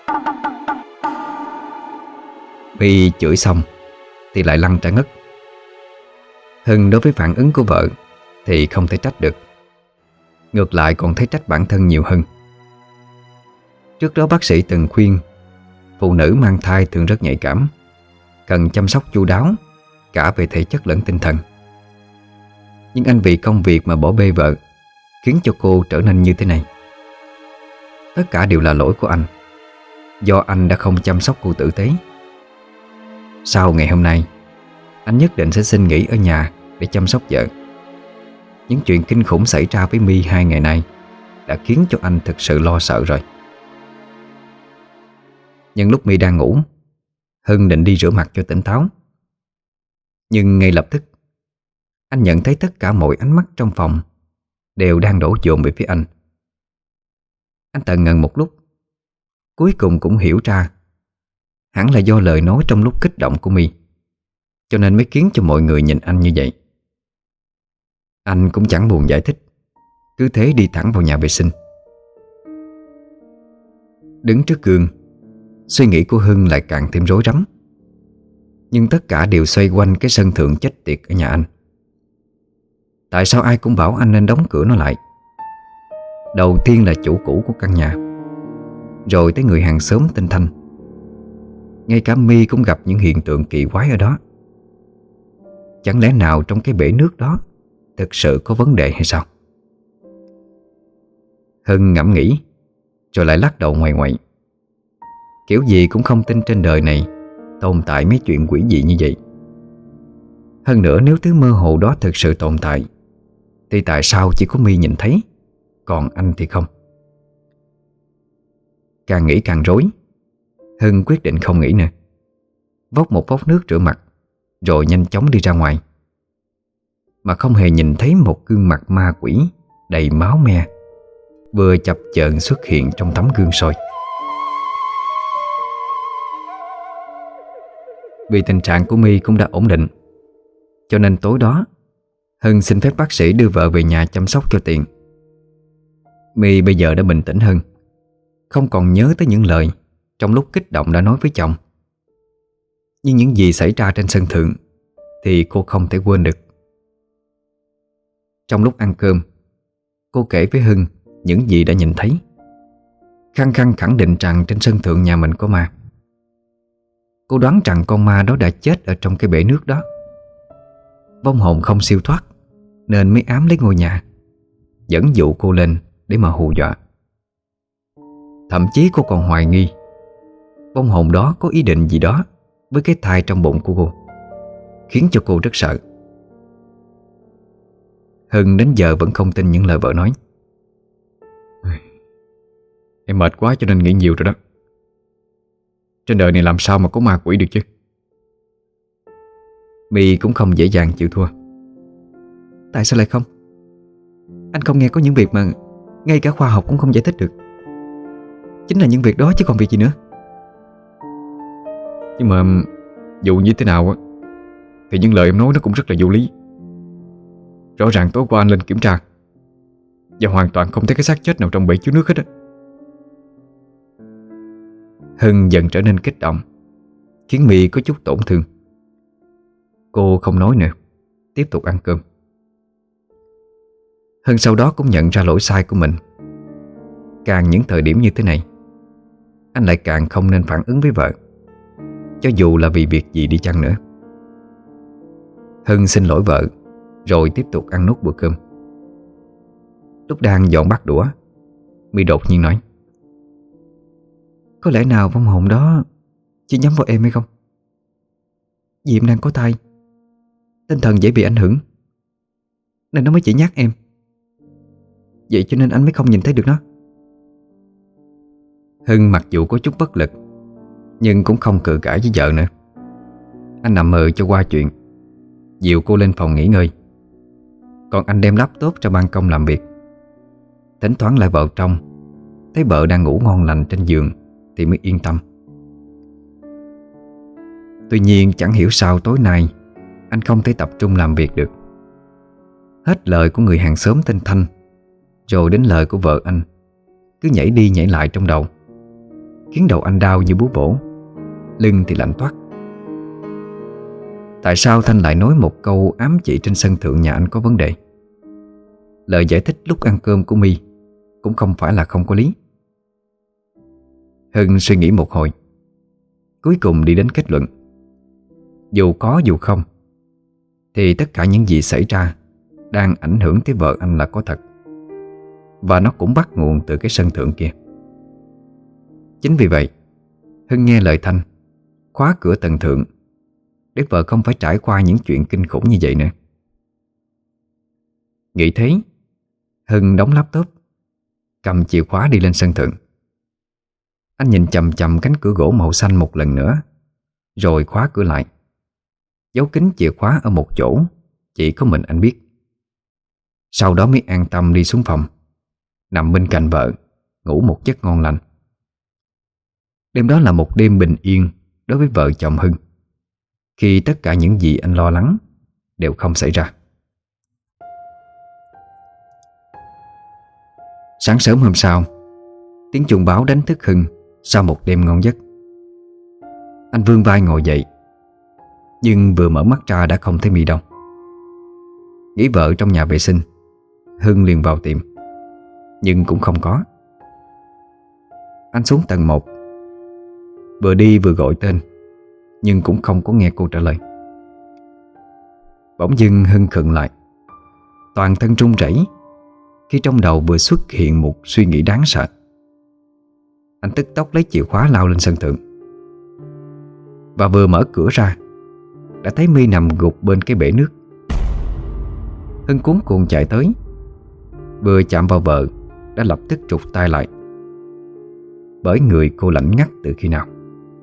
Speaker 1: My chửi xong thì lại lăn ra ngất. Hưng đối với phản ứng của vợ thì không thể trách được, ngược lại còn thấy trách bản thân nhiều hơn. Trước đó bác sĩ từng khuyên phụ nữ mang thai thường rất nhạy cảm, cần chăm sóc chu đáo cả về thể chất lẫn tinh thần. Nhưng anh vì công việc mà bỏ bê vợ, khiến cho cô trở nên như thế này. Tất cả đều là lỗi của anh, do anh đã không chăm sóc cô tử tế. Sau ngày hôm nay, anh nhất định sẽ xin nghỉ ở nhà để chăm sóc vợ. Những chuyện kinh khủng xảy ra với My 2 ngày nay đã khiến cho anh thực sự lo sợ rồi. Nhưng lúc My đang ngủ, Hưng định đi rửa mặt cho tỉnh táo. Nhưng ngay lập tức, anh nhận thấy tất cả mọi ánh mắt trong phòng đều đang đổ dồn về phía anh. Anh tần ngần một lúc, cuối cùng cũng hiểu ra hẳn là do lời nói trong lúc kích động của My, cho nên mới khiến cho mọi người nhìn anh như vậy. Anh cũng chẳng buồn giải thích, cứ thế đi thẳng vào nhà vệ sinh. Đứng trước gương, suy nghĩ của Hưng lại càng thêm rối rắm. Nhưng tất cả đều xoay quanh cái sân thượng chết tiệt ở nhà anh. Tại sao ai cũng bảo anh nên đóng cửa nó lại? Đầu tiên là chủ cũ của căn nhà, rồi tới người hàng xóm tên Thanh. Ngay cả My cũng gặp những hiện tượng kỳ quái ở đó. Chẳng lẽ nào trong cái bể nước đó thực sự có vấn đề hay sao? Hưng ngẫm nghĩ, rồi lại lắc đầu ngoài ngoại. Kiểu gì cũng không tin trên đời này tồn tại mấy chuyện quỷ dị như vậy. Hơn nữa, nếu thứ mơ hồ đó thực sự tồn tại thì tại sao chỉ có My nhìn thấy, còn anh thì không? Càng nghĩ càng rối, Hưng quyết định không nghĩ nữa. Vốc một vốc nước rửa mặt, rồi nhanh chóng đi ra ngoài, mà không hề nhìn thấy một gương mặt ma quỷ đầy máu me vừa chập chờn xuất hiện trong tấm gương soi. Vì tình trạng của My cũng đã ổn định, cho nên tối đó Hưng xin phép bác sĩ đưa vợ về nhà chăm sóc cho tiện. My bây giờ đã bình tĩnh hơn, không còn nhớ tới những lời trong lúc kích động đã nói với chồng. Nhưng những gì xảy ra trên sân thượng thì cô không thể quên được. Trong lúc ăn cơm, cô kể với Hưng những gì đã nhìn thấy, khăng khăng khẳng định rằng trên sân thượng nhà mình có ma. Cô đoán rằng con ma đó đã chết ở trong cái bể nước đó. Vong hồn không siêu thoát nên mới ám lấy ngôi nhà, dẫn dụ cô lên để mà hù dọa. Thậm chí cô còn hoài nghi vong hồn đó có ý định gì đó với cái thai trong bụng của cô, khiến cho cô rất sợ. Hưng đến giờ vẫn không tin những lời vợ nói.
Speaker 2: Em mệt quá cho nên nghĩ nhiều rồi đó. Trên đời này làm sao mà có ma quỷ được chứ?
Speaker 1: My cũng không dễ dàng chịu thua.
Speaker 3: Tại sao lại không? Anh không nghe có những việc mà ngay cả khoa học cũng không giải thích được. Chính là những việc đó chứ còn việc gì nữa.
Speaker 2: Nhưng mà dù như thế nào á thì những lời em nói nó cũng rất là vô lý. Rõ ràng tối qua anh lên kiểm tra và hoàn toàn không thấy cái xác chết nào trong bể chứa nước hết á.
Speaker 1: Hưng dần trở nên kích động, khiến My có chút tổn thương. Cô không nói nữa, tiếp tục ăn cơm. Hưng sau đó cũng nhận ra lỗi sai của mình. Càng những thời điểm như thế này, anh lại càng không nên phản ứng với vợ, cho dù là vì việc gì đi chăng nữa. Hưng xin lỗi vợ, rồi tiếp tục ăn nốt bữa cơm. Lúc đang dọn bát đũa, My đột nhiên nói:
Speaker 3: Có lẽ nào vong hồn đó chỉ nhắm vào em hay không? Vì em đang có thai, tinh thần dễ bị ảnh hưởng, nên nó mới chỉ nhắc em. Vậy cho nên anh mới không nhìn thấy được nó.
Speaker 1: Hưng mặc dù có chút bất lực, nhưng cũng không cự cãi với vợ nữa. Anh nằm mơ cho qua chuyện, dìu cô lên phòng nghỉ ngơi. Còn anh đem laptop ra ban công làm việc. Thỉnh thoảng lại vào trong, thấy vợ đang ngủ ngon lành trên giường thì mới yên tâm. Tuy nhiên chẳng hiểu sao tối nay anh không thể tập trung làm việc được. Hết lời của người hàng xóm tên Thanh, rồi đến lời của vợ anh, cứ nhảy đi nhảy lại trong đầu, khiến đầu anh đau như búa bổ, lưng thì lạnh toát. Tại sao Thanh lại nói một câu ám chỉ trên sân thượng nhà anh có vấn đề? Lời giải thích lúc ăn cơm của My cũng không phải là không có lý. Hưng suy nghĩ một hồi, cuối cùng đi đến kết luận: dù có dù không thì tất cả những gì xảy ra đang ảnh hưởng tới vợ anh là có thật. Và nó cũng bắt nguồn từ cái sân thượng kia. Chính vì vậy Hưng nghe lời Thanh, khóa cửa tầng thượng để vợ không phải trải qua những chuyện kinh khủng như vậy nữa. Nghĩ thế, Hưng đóng laptop, cầm chìa khóa đi lên sân thượng. Anh nhìn chằm chằm cánh cửa gỗ màu xanh một lần nữa, rồi khóa cửa lại, giấu kín chìa khóa ở một chỗ chỉ có mình anh biết. Sau đó mới an tâm đi xuống phòng, nằm bên cạnh vợ, ngủ một giấc ngon lành. Đêm đó là một đêm bình yên đối với vợ chồng Hưng, khi tất cả những gì anh lo lắng đều không xảy ra. Sáng sớm hôm sau, tiếng chuông báo đánh thức Hưng sau một đêm ngon giấc. Anh vươn vai ngồi dậy, nhưng vừa mở mắt ra đã không thấy My đâu. Nghĩ vợ trong nhà vệ sinh, Hưng liền vào tìm, nhưng cũng không có. Anh xuống tầng 1, vừa đi vừa gọi tên, nhưng cũng không có nghe cô trả lời. Bỗng dưng Hưng khựng lại, toàn thân run rẩy khi trong đầu vừa xuất hiện một suy nghĩ đáng sợ. Anh tức tốc lấy chìa khóa lao lên sân thượng, và vừa mở cửa ra đã thấy My nằm gục bên cái bể nước. Hưng cuống cuồng chạy tới, vừa chạm vào vợ đã lập tức trụt tay lại, bởi người cô lạnh ngắt từ khi nào.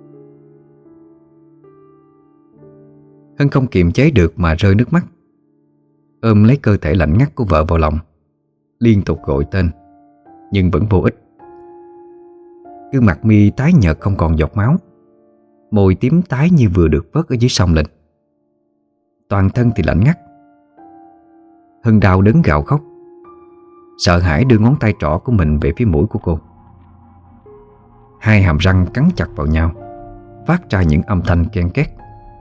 Speaker 1: Hưng không kiềm chế được mà rơi nước mắt, ôm lấy cơ thể lạnh ngắt của vợ vào lòng, liên tục gọi tên, nhưng vẫn vô ích. Gương mặt My tái nhợt không còn giọt máu, môi tím tái như vừa được vớt ở dưới sông lên, toàn thân thì lạnh ngắt. Hưng đau đớn gào khóc, sợ hãi đưa ngón tay trỏ của mình về phía mũi của cô. Hai hàm răng cắn chặt vào nhau, phát ra những âm thanh ken két.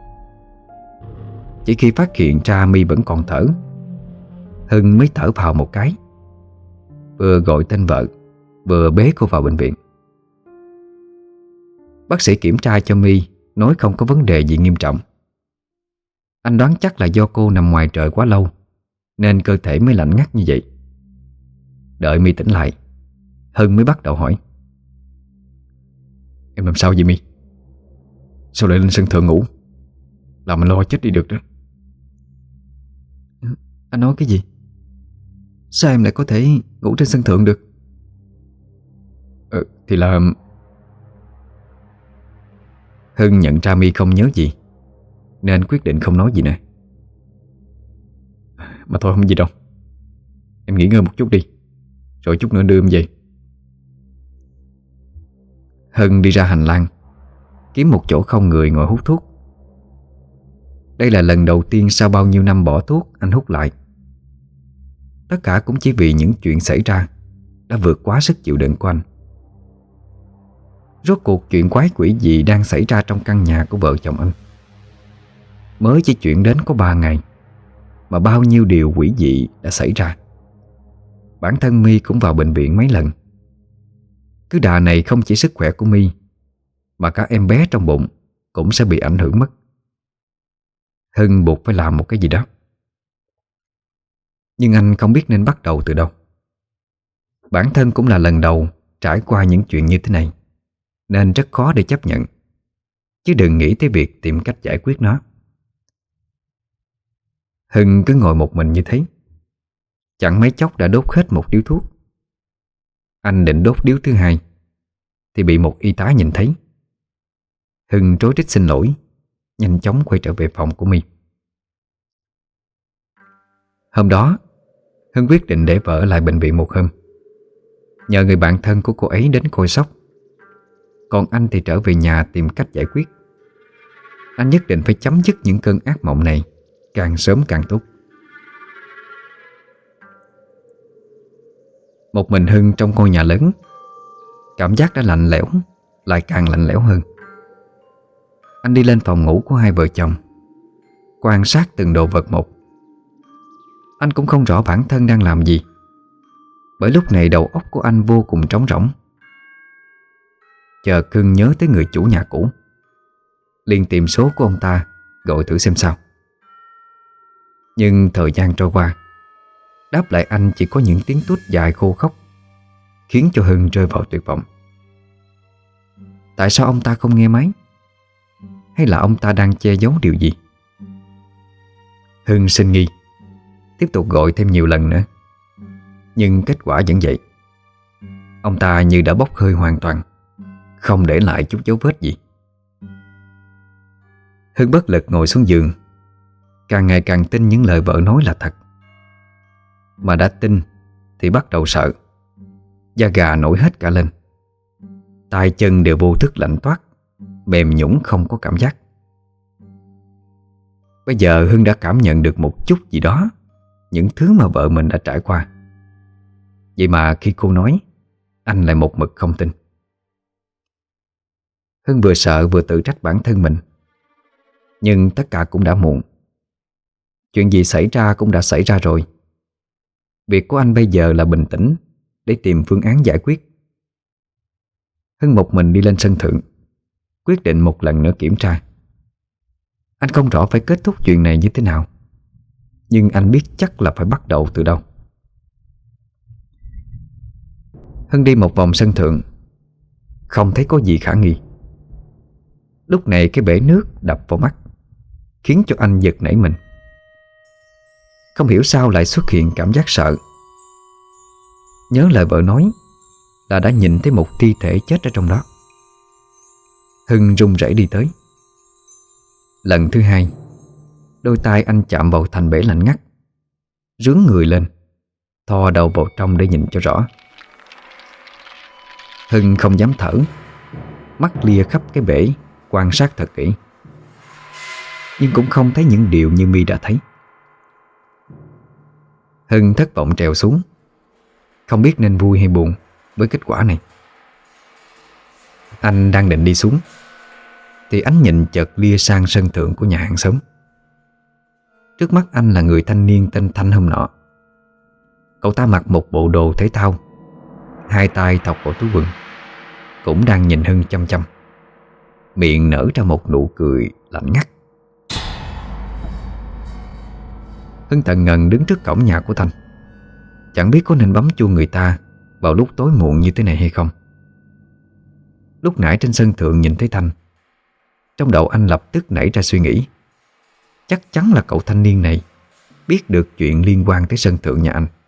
Speaker 1: Chỉ khi phát hiện ra My vẫn còn thở, Hưng mới thở phào một cái, vừa gọi tên vợ, vừa bế cô vào bệnh viện. Bác sĩ kiểm tra cho My, nói không có vấn đề gì nghiêm trọng. Anh đoán chắc là do cô nằm ngoài trời quá lâu nên cơ thể mới lạnh ngắt như vậy. Đợi My tỉnh lại, Hưng mới bắt đầu hỏi: em làm sao vậy My? Sao lại lên sân thượng ngủ? Làm mình lo chết đi được đó.
Speaker 3: Anh nói cái gì? Sao em lại có thể ngủ trên sân thượng được?
Speaker 2: Thì là...
Speaker 1: Hưng nhận ra My không nhớ gì nên quyết định không nói gì nữa.
Speaker 2: Mà thôi không gì đâu, em nghỉ ngơi một chút đi, rồi chút nữa đưa em về.
Speaker 1: Hưng đi ra hành lang, kiếm một chỗ không người ngồi hút thuốc. Đây là lần đầu tiên sau bao nhiêu năm bỏ thuốc anh hút lại. Tất cả cũng chỉ vì những chuyện xảy ra đã vượt quá sức chịu đựng của anh. Rốt cuộc chuyện quái quỷ gì đang xảy ra trong căn nhà của vợ chồng anh? Mới chỉ chuyển đến có 3 ngày mà bao nhiêu điều quỷ dị đã xảy ra. Bản thân My cũng vào bệnh viện mấy lần. Cứ đà này không chỉ sức khỏe của My mà cả em bé trong bụng cũng sẽ bị ảnh hưởng mất. Hưng buộc phải làm một cái gì đó, nhưng anh không biết nên bắt đầu từ đâu. Bản thân cũng là lần đầu trải qua những chuyện như thế này, nên rất khó để chấp nhận, chứ đừng nghĩ tới việc tìm cách giải quyết nó. Hưng cứ ngồi một mình như thế, chẳng mấy chốc đã đốt hết một điếu thuốc. Anh định đốt điếu thứ hai thì bị một y tá nhìn thấy. Hưng rối rít xin lỗi, nhanh chóng quay trở về phòng của My. Hôm đó Hưng quyết định để vợ lại bệnh viện một hôm, nhờ người bạn thân của cô ấy đến coi sóc. Còn anh thì trở về nhà tìm cách giải quyết. Anh nhất định phải chấm dứt những cơn ác mộng này càng sớm càng tốt. Một mình Hưng trong ngôi nhà lớn Cảm giác đã lạnh lẽo lại càng lạnh lẽo hơn. Anh đi lên phòng ngủ của hai vợ chồng, quan sát từng đồ vật một. Anh cũng không rõ bản thân đang làm gì, bởi lúc này đầu óc của anh vô cùng trống rỗng. Chợt Hưng nhớ tới người chủ nhà cũ, liền tìm số của ông ta gọi thử xem sao. Nhưng thời gian trôi qua, đáp lại anh chỉ có những tiếng tút dài khô khốc, khiến cho Hưng rơi vào tuyệt vọng. Tại sao ông ta không nghe máy? Hay là ông ta đang che giấu điều gì? Hưng sinh nghi, tiếp tục gọi thêm nhiều lần nữa, nhưng kết quả vẫn vậy. Ông ta như đã bốc hơi hoàn toàn, không để lại chút dấu vết gì. Hưng bất lực ngồi xuống giường, càng ngày càng tin những lời vợ nói là thật. Mà đã tin thì bắt đầu sợ, da gà nổi hết cả lên, tay chân đều vô thức lạnh toát, mềm nhũn không có cảm giác. Bây giờ Hưng đã cảm nhận được một chút gì đó, những thứ mà vợ mình đã trải qua. Vậy mà khi cô nói, anh lại một mực không tin. Hưng vừa sợ vừa tự trách bản thân mình. Nhưng tất cả cũng đã muộn. Chuyện gì xảy ra cũng đã xảy ra rồi. Việc của anh bây giờ là bình tĩnh để tìm phương án giải quyết. Hưng một mình đi lên sân thượng, quyết định một lần nữa kiểm tra. Anh không rõ phải kết thúc chuyện này như thế nào, nhưng anh biết chắc là phải bắt đầu từ đâu. Hưng đi một vòng sân thượng, không thấy có gì khả nghi. Lúc này cái bể nước đập vào mắt, khiến cho anh giật nảy mình. Không hiểu sao lại xuất hiện cảm giác sợ. Nhớ lời vợ nói là đã nhìn thấy một thi thể chết ở trong đó. Hưng run rẩy đi tới. Lần thứ hai, đôi tay anh chạm vào thành bể lạnh ngắt, rướn người lên, thò đầu vào trong để nhìn cho rõ. Hưng không dám thở, mắt lia khắp cái bể, quan sát thật kỹ, nhưng cũng không thấy những điều như My đã thấy. Hưng thất vọng trèo xuống, không biết nên vui hay buồn với kết quả này. Anh đang định đi xuống thì ánh nhìn chợt lia sang sân thượng của nhà hàng xóm. Trước mắt anh là người thanh niên tên Thanh hôm nọ. Cậu ta mặc một bộ đồ thể thao, hai tay thọc vào túi quần, cũng đang nhìn Hưng chăm chăm, miệng nở ra một nụ cười lạnh ngắt. Hưng tần ngần đứng trước cổng nhà của Thanh, chẳng biết có nên bấm chuông người ta vào lúc tối muộn như thế này hay không. Lúc nãy trên sân thượng nhìn thấy Thanh, trong đầu anh lập tức nảy ra suy nghĩ, chắc chắn là cậu thanh niên này biết được chuyện liên quan tới sân thượng nhà anh.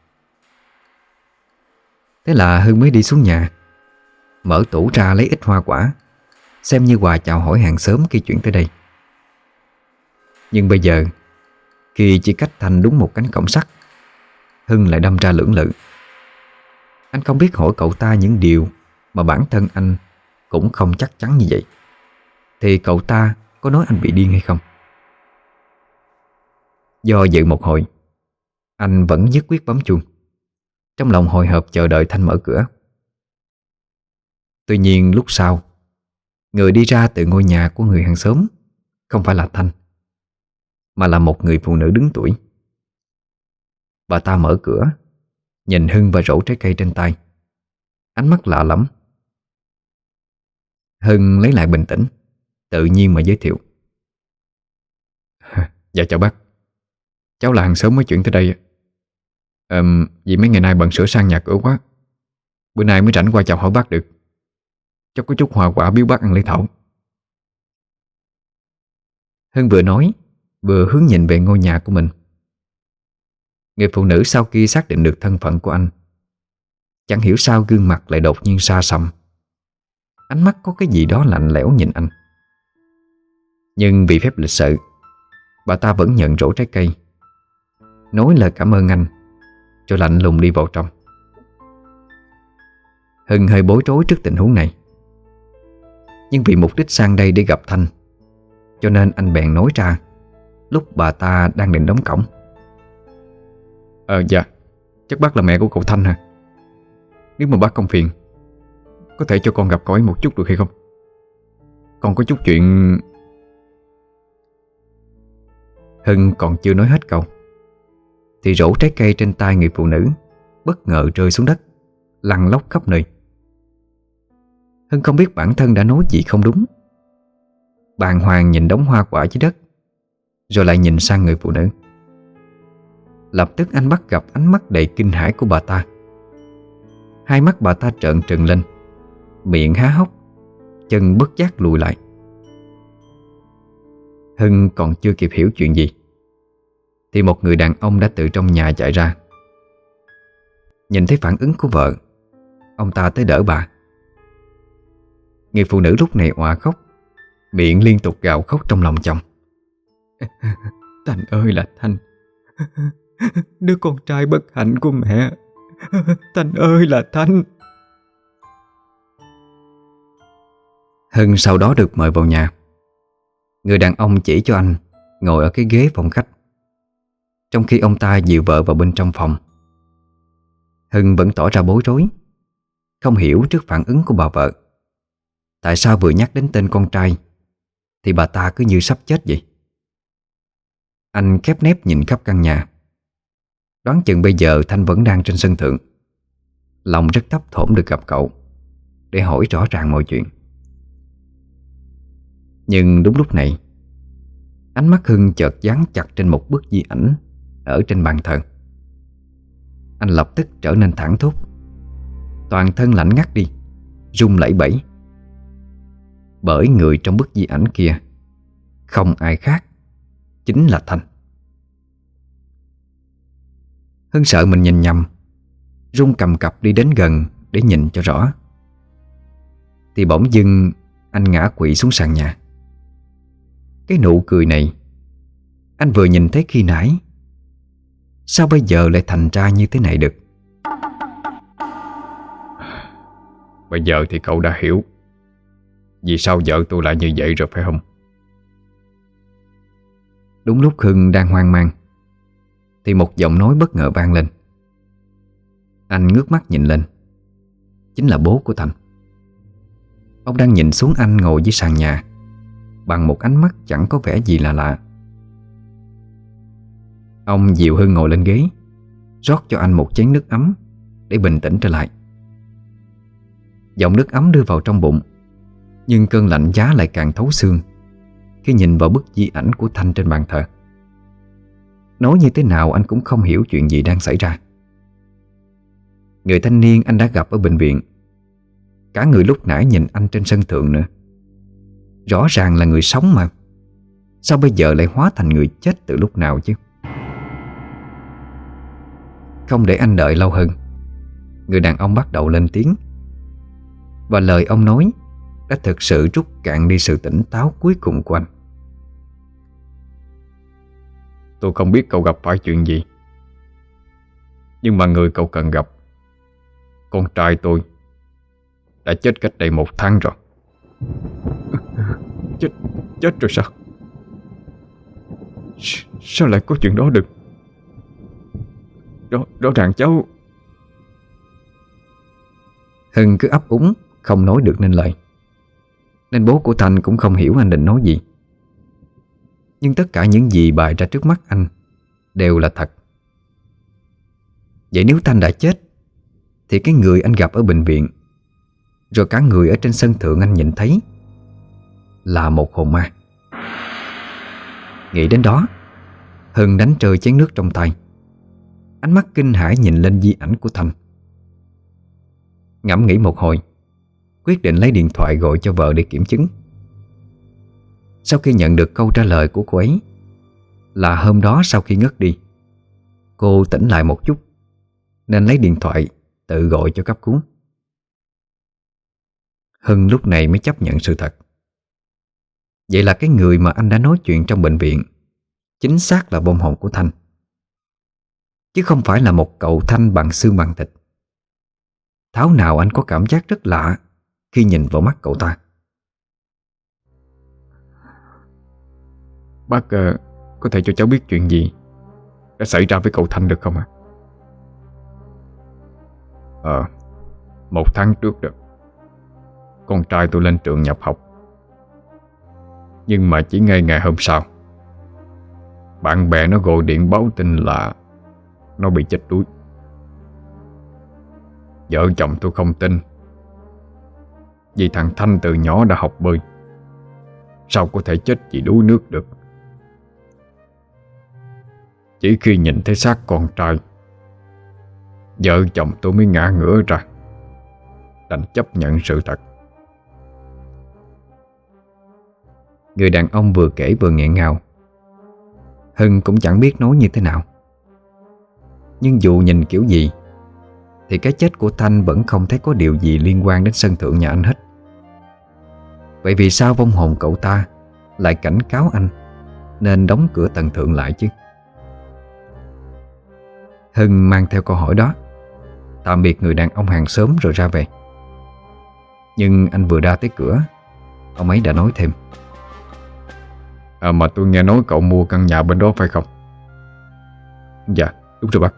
Speaker 1: Thế là Hưng mới đi xuống nhà, mở tủ ra lấy ít hoa quả, xem như quà chào hỏi hàng xóm khi chuyển tới đây. Nhưng bây giờ, khi chỉ cách Thanh đúng một cánh cổng sắt, Hưng lại đâm ra lưỡng lự. Anh không biết hỏi cậu ta những điều mà bản thân anh cũng không chắc chắn như vậy, thì cậu ta có nói anh bị điên hay không. Do dự một hồi, anh vẫn nhất quyết bấm chuông, trong lòng hồi hộp chờ đợi Thanh mở cửa. Tuy nhiên lúc sau, người đi ra từ ngôi nhà của người hàng xóm không phải là Thanh, mà là một người phụ nữ đứng tuổi. Bà ta mở cửa, nhìn Hưng và rổ trái cây trên tay, ánh mắt lạ lẫm. Hưng lấy lại bình tĩnh, tự nhiên mà giới thiệu. Dạ chào bác, cháu là hàng xóm mới chuyển tới đây. Vì mấy ngày nay bận sửa sang nhà cửa quá, bữa nay mới rảnh qua chào hỏi bác được. Cháu có chút hoa quả biếu bác ăn lễ thảo. Hưng vừa nói vừa hướng nhìn về ngôi nhà của mình. Người phụ nữ sau khi xác định được thân phận của anh, chẳng hiểu sao gương mặt lại đột nhiên xa sầm, ánh mắt có cái gì đó lạnh lẽo nhìn anh. Nhưng vì phép lịch sự, bà ta vẫn nhận rổ trái cây, nói lời cảm ơn anh, cho lạnh lùng đi vào trong. Hưng hơi bối rối trước tình huống này, nhưng vì mục đích sang đây để gặp Thanh, cho nên anh bèn nói ra lúc bà ta đang định đóng cổng. Dạ, chắc bác là mẹ của cậu Thanh hả? Nếu mà bác không phiền,
Speaker 2: Có thể cho con gặp cậu ấy một chút được hay không? Con có chút chuyện.
Speaker 1: Hưng còn chưa nói hết câu thì rổ trái cây trên tay người phụ nữ bất ngờ rơi xuống đất, lăn lóc khắp nơi. Hưng không biết bản thân đã nói gì không đúng, bàng hoàng nhìn đống hoa quả dưới đất, rồi lại nhìn sang người phụ nữ. Lập tức anh bắt gặp ánh mắt đầy kinh hãi của bà ta. Hai mắt bà ta trợn trừng lên, miệng há hốc, chân bất giác lùi lại. Hưng còn chưa kịp hiểu chuyện gì thì một người đàn ông đã từ trong nhà chạy ra. Nhìn thấy phản ứng của vợ, ông ta tới đỡ bà. Người phụ nữ lúc này òa khóc, miệng liên tục gào khóc trong lòng chồng. Thanh ơi là Thanh, đứa con trai bất hạnh của mẹ. Thanh ơi là Thanh. Hưng sau đó được mời vào nhà. Người đàn ông chỉ cho anh ngồi ở cái ghế phòng khách, trong khi ông ta dìu vợ vào bên trong phòng. Hưng vẫn tỏ ra bối rối, không hiểu trước phản ứng của bà vợ. Tại sao vừa nhắc đến tên con trai thì bà ta cứ như sắp chết vậy? Anh khép nép nhìn khắp căn nhà, đoán chừng bây giờ Thanh vẫn đang trên sân thượng. Lòng rất thấp thỏm được gặp cậu để hỏi rõ ràng mọi chuyện. Nhưng đúng lúc này, ánh mắt Hưng chợt dán chặt trên một bức di ảnh ở trên bàn thờ. Anh lập tức trở nên thảng thốt, toàn thân lạnh ngắt đi, run lẩy bẩy. Bởi người trong bức di ảnh kia không ai khác, chính là Thanh. Hưng sợ mình nhìn nhầm, run cầm cập đi đến gần để nhìn cho rõ. Thì bỗng dưng anh ngã quỵ xuống sàn nhà. Cái nụ cười này anh vừa nhìn thấy khi nãy, sao bây giờ lại thành ra như thế này được?
Speaker 2: Bây giờ thì cậu đã hiểu vì sao vợ tôi lại như vậy rồi phải không?
Speaker 1: Đúng lúc Hưng đang hoang mang thì một giọng nói bất ngờ vang lên. Anh ngước mắt nhìn lên, chính là bố của Thành. Ông đang nhìn xuống anh ngồi dưới sàn nhà bằng một ánh mắt chẳng có vẻ gì là lạ. Ông dìu Hưng ngồi lên ghế, rót cho anh một chén nước ấm để bình tĩnh trở lại. Dòng nước ấm đưa vào trong bụng, nhưng cơn lạnh giá lại càng thấu xương khi nhìn vào bức di ảnh của Thanh trên bàn thờ. Nói như thế nào anh cũng không hiểu chuyện gì đang xảy ra. Người thanh niên anh đã gặp ở bệnh viện, cả người lúc nãy nhìn anh trên sân thượng nữa, rõ ràng là người sống mà. Sao bây giờ lại hóa thành người chết từ lúc nào chứ? Không để anh đợi lâu hơn, người đàn ông bắt đầu lên tiếng. Và lời ông nói đã thực sự rút cạn đi sự tỉnh táo cuối cùng của anh.
Speaker 2: Tôi không biết cậu gặp phải chuyện gì, nhưng mà người cậu cần gặp, con trai tôi, đã chết cách đây 1 tháng rồi. Chết rồi sao? Sao lại có chuyện đó được? Rõ ràng cháu.
Speaker 1: Hưng cứ ấp úng không nói được nên lời, nên bố của Thành cũng không hiểu anh định nói gì. Nhưng tất cả những gì bày ra trước mắt anh đều là thật. Vậy nếu Thanh đã chết thì cái người anh gặp ở bệnh viện, rồi cả người ở trên sân thượng anh nhìn thấy, là một hồn ma. Nghĩ đến đó, Hưng đánh rơi chén nước trong tay, ánh mắt kinh hãi nhìn lên di ảnh của Thanh. Ngẫm nghĩ một hồi, quyết định lấy điện thoại gọi cho vợ để kiểm chứng. Sau khi nhận được câu trả lời của cô ấy là hôm đó sau khi ngất đi, cô tỉnh lại một chút nên lấy điện thoại tự gọi cho cấp cứu. Hưng lúc này mới chấp nhận sự thật. Vậy là cái người mà anh đã nói chuyện trong bệnh viện chính xác là vong hồn của Thanh, chứ không phải là một cậu Thanh bằng xương bằng thịt. Thảo nào anh có cảm giác rất lạ khi nhìn vào mắt cậu ta.
Speaker 2: Bác có thể cho cháu biết chuyện gì đã xảy ra với cậu Thanh được không ạ? 1 tháng trước được, con trai tôi lên trường nhập học. Nhưng mà chỉ ngay ngày hôm sau, bạn bè nó gọi điện báo tin là nó bị chết đuối. Vợ chồng tôi không tin, vì thằng Thanh từ nhỏ đã học bơi, sao có thể chết vì đuối nước được. Chỉ khi nhìn thấy xác con trai, vợ chồng tôi mới ngã ngửa ra, đành chấp nhận sự thật.
Speaker 1: Người đàn ông vừa kể vừa nghẹn ngào. Hưng cũng chẳng biết nói như thế nào. Nhưng dù nhìn kiểu gì thì cái chết của Thanh vẫn không thấy có điều gì liên quan đến sân thượng nhà anh hết. Vậy vì sao vong hồn cậu ta lại cảnh cáo anh nên đóng cửa tầng thượng lại chứ? Hưng mang theo câu hỏi đó, tạm biệt người đàn ông hàng xóm rồi ra về. Nhưng anh vừa ra tới cửa, ông ấy đã nói thêm:
Speaker 2: Mà tôi nghe nói cậu mua căn nhà bên đó phải không?
Speaker 3: Dạ, đúng rồi bác.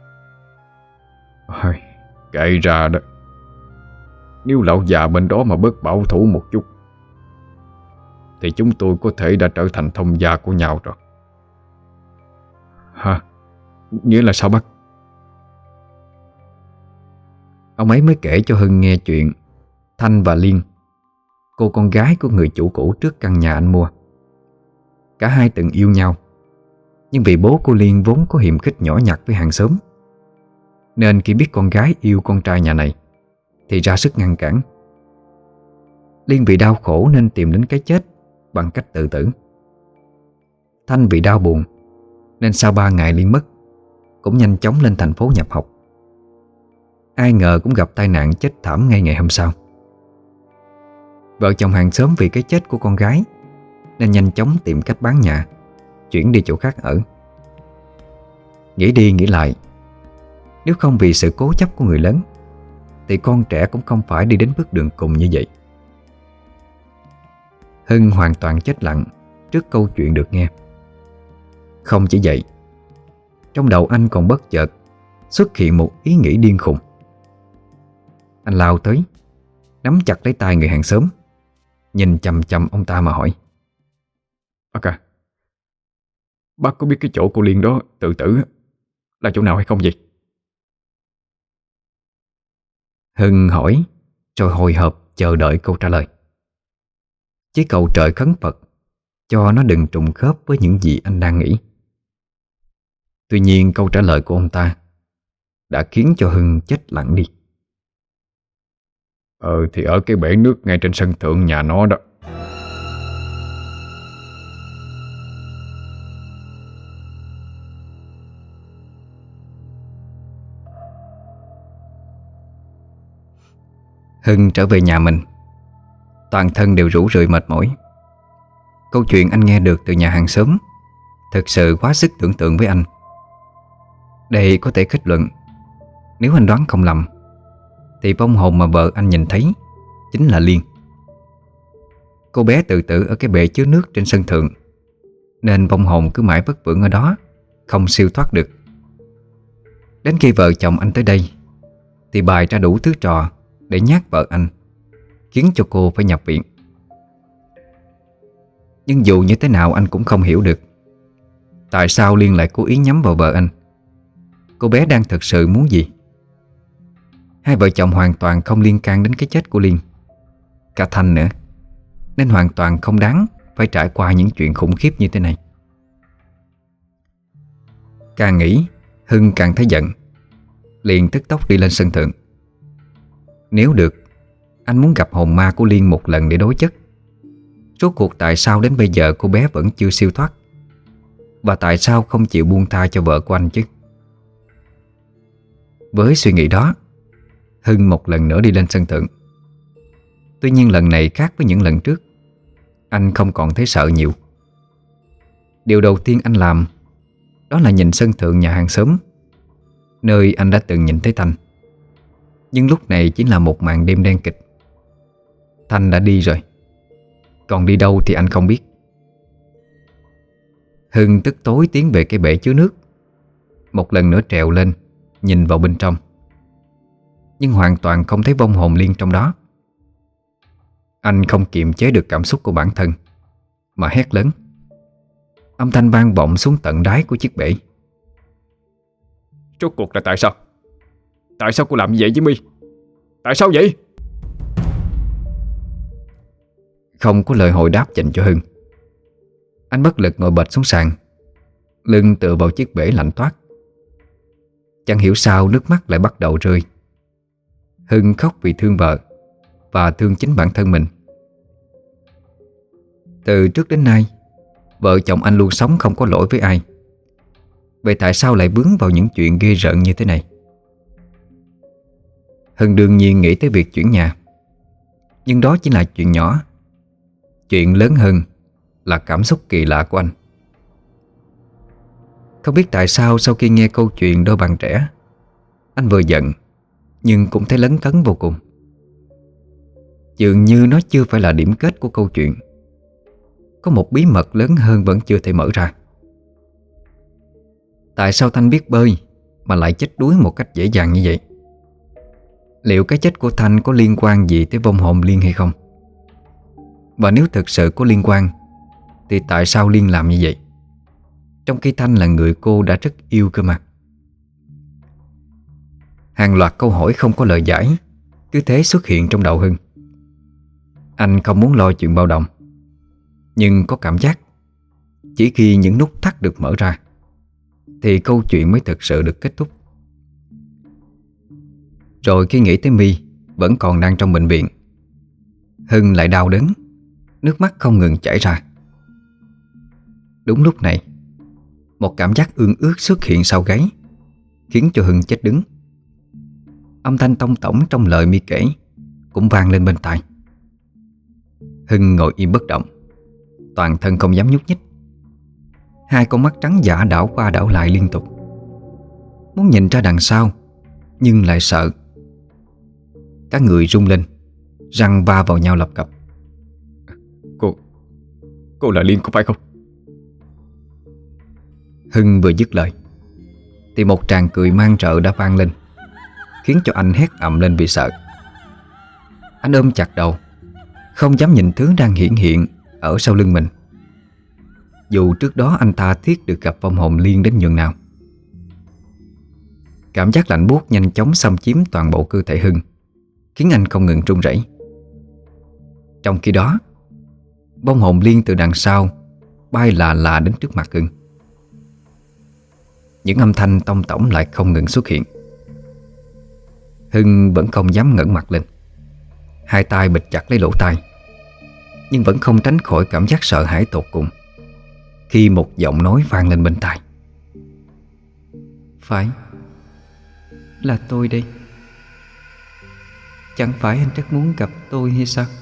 Speaker 2: Kệ ra đó. Nếu lão già bên đó mà bớt bảo thủ một chút thì chúng tôi có thể đã trở thành thông gia của nhau rồi.
Speaker 3: Hả? Nghĩa là sao bác?
Speaker 1: Ông ấy mới kể cho Hưng nghe chuyện Thanh và Liên, cô con gái của người chủ cũ trước căn nhà anh mua. Cả hai từng yêu nhau, nhưng vì bố của Liên vốn có hiềm khích nhỏ nhặt với hàng xóm, nên khi biết con gái yêu con trai nhà này thì ra sức ngăn cản. Liên vì đau khổ nên tìm đến cái chết bằng cách tự tử. Thanh vì đau buồn nên sau 3 ngày Liên mất, cũng nhanh chóng lên thành phố nhập học. Ai ngờ cũng gặp tai nạn chết thảm ngay ngày hôm sau. Vợ chồng hàng xóm vì cái chết của con gái nên nhanh chóng tìm cách bán nhà, chuyển đi chỗ khác ở. Nghĩ đi nghĩ lại, nếu không vì sự cố chấp của người lớn thì con trẻ cũng không phải đi đến bước đường cùng như vậy. Hưng hoàn toàn chết lặng trước câu chuyện được nghe. Không chỉ vậy, trong đầu anh còn bất chợt xuất hiện một ý nghĩ điên khùng. Anh lao tới, nắm chặt lấy tay người hàng xóm, nhìn chằm chằm ông ta mà hỏi:
Speaker 2: Bác à, bác có biết cái chỗ cô Liên đó tự tử là chỗ nào hay không vậy?
Speaker 1: Hưng hỏi rồi hồi hộp chờ đợi câu trả lời. Chỉ cầu trời khấn Phật cho nó đừng trùng khớp với những gì anh đang nghĩ. Tuy nhiên câu trả lời của ông ta đã khiến cho Hưng chết lặng đi.
Speaker 2: Thì ở cái bể nước ngay trên sân thượng nhà nó đó.
Speaker 1: Hưng trở về nhà mình, toàn thân đều rũ rượi mệt mỏi. Câu chuyện anh nghe được từ nhà hàng xóm thực sự quá sức tưởng tượng với anh. Đây có thể kết luận, nếu anh đoán không lầm, thì vong hồn mà vợ anh nhìn thấy chính là Liên. Cô bé tự tử ở cái bể chứa nước trên sân thượng, nên vong hồn cứ mãi vất vưởng ở đó, không siêu thoát được. Đến khi vợ chồng anh tới đây thì bày ra đủ thứ trò để nhát vợ anh, khiến cho cô phải nhập viện. Nhưng dù như thế nào anh cũng không hiểu được tại sao Liên lại cố ý nhắm vào vợ anh. Cô bé đang thực sự muốn gì? Hai vợ chồng hoàn toàn không liên can đến cái chết của Liên, cả Thanh nữa, nên hoàn toàn không đáng phải trải qua những chuyện khủng khiếp như thế này. Càng nghĩ, Hưng càng thấy giận, liền tức tốc đi lên sân thượng. Nếu được, anh muốn gặp hồn ma của Liên một lần để đối chất. Rốt cuộc tại sao đến bây giờ cô bé vẫn chưa siêu thoát, và tại sao không chịu buông tha cho vợ của anh chứ? Với suy nghĩ đó, Hưng một lần nữa đi lên sân thượng. Tuy nhiên lần này khác với những lần trước, anh không còn thấy sợ nhiều. Điều đầu tiên anh làm đó là nhìn sân thượng nhà hàng xóm, nơi anh đã từng nhìn thấy Thanh. Nhưng lúc này chính là một màn đêm đen kịch. Thanh đã đi rồi, còn đi đâu thì anh không biết. Hưng tức tối tiến về cái bể chứa nước, một lần nữa trèo lên, nhìn vào bên trong, nhưng hoàn toàn không thấy vong hồn Liên trong đó. Anh không kiềm chế được cảm xúc của bản thân mà hét lớn. Âm thanh vang vọng xuống tận đáy của chiếc bể.
Speaker 2: Rốt cuộc là tại sao? Tại sao cô làm như vậy với My? Tại sao vậy?
Speaker 1: Không có lời hồi đáp dành cho Hưng. Anh bất lực ngồi bệt xuống sàn, lưng tựa vào chiếc bể lạnh toát. Chẳng hiểu sao nước mắt lại bắt đầu rơi. Hưng khóc vì thương vợ và thương chính bản thân mình. Từ trước đến nay, vợ chồng anh luôn sống không có lỗi với ai. Vậy tại sao lại vướng vào những chuyện ghê rợn như thế này? Hưng đương nhiên nghĩ tới việc chuyển nhà. Nhưng đó chỉ là chuyện nhỏ. Chuyện lớn hơn là cảm xúc kỳ lạ của anh. Không biết tại sao sau khi nghe câu chuyện đôi bạn trẻ, anh vừa giận nhưng cũng thấy lấn cấn vô cùng. Dường như nó chưa phải là điểm kết của câu chuyện. Có một bí mật lớn hơn vẫn chưa thể mở ra. Tại sao Thanh biết bơi mà lại chết đuối một cách dễ dàng như vậy? Liệu cái chết của Thanh có liên quan gì tới vong hồn Liên hay không? Và nếu thực sự có liên quan thì tại sao Liên làm như vậy, trong khi Thanh là người cô đã rất yêu cơ mà? Hàng loạt câu hỏi không có lời giải cứ thế xuất hiện trong đầu Hưng. Anh không muốn lo chuyện bao đồng, nhưng có cảm giác chỉ khi những nút thắt được mở ra thì câu chuyện mới thực sự được kết thúc. Rồi khi nghĩ tới My vẫn còn đang trong bệnh viện, Hưng lại đau đớn, nước mắt không ngừng chảy ra. Đúng lúc này, một cảm giác ương ướt xuất hiện sau gáy, khiến cho Hưng chết đứng. Âm thanh tông tổng trong lời My kể cũng vang lên bên tai. Hưng ngồi im bất động, toàn thân không dám nhúc nhích. Hai con mắt trắng dã đảo qua đảo lại liên tục. Muốn nhìn ra đằng sau nhưng lại sợ. Cả người rung lên, răng va vào nhau lập cập.
Speaker 2: Cô là Liên có phải không?
Speaker 1: Hưng vừa dứt lời thì một tràng cười man rợ đã vang lên, khiến cho anh hét ầm lên vì sợ. Anh ôm chặt đầu, không dám nhìn thứ đang hiển hiện ở sau lưng mình. Dù trước đó anh tha thiết được gặp vong hồn Liên đến nhường nào. Cảm giác lạnh buốt nhanh chóng xâm chiếm toàn bộ cơ thể Hưng, khiến anh không ngừng run rẩy. Trong khi đó, vong hồn Liên từ đằng sau bay là là đến trước mặt Hưng. Những âm thanh tông tổng lại không ngừng xuất hiện. Hưng vẫn không dám ngẩng mặt lên, hai tay bịt chặt lấy lỗ tai, nhưng vẫn không tránh khỏi cảm giác sợ hãi tột cùng khi một giọng nói vang lên bên tai. Phải, là tôi đây. Chẳng phải anh rất muốn gặp tôi hay sao?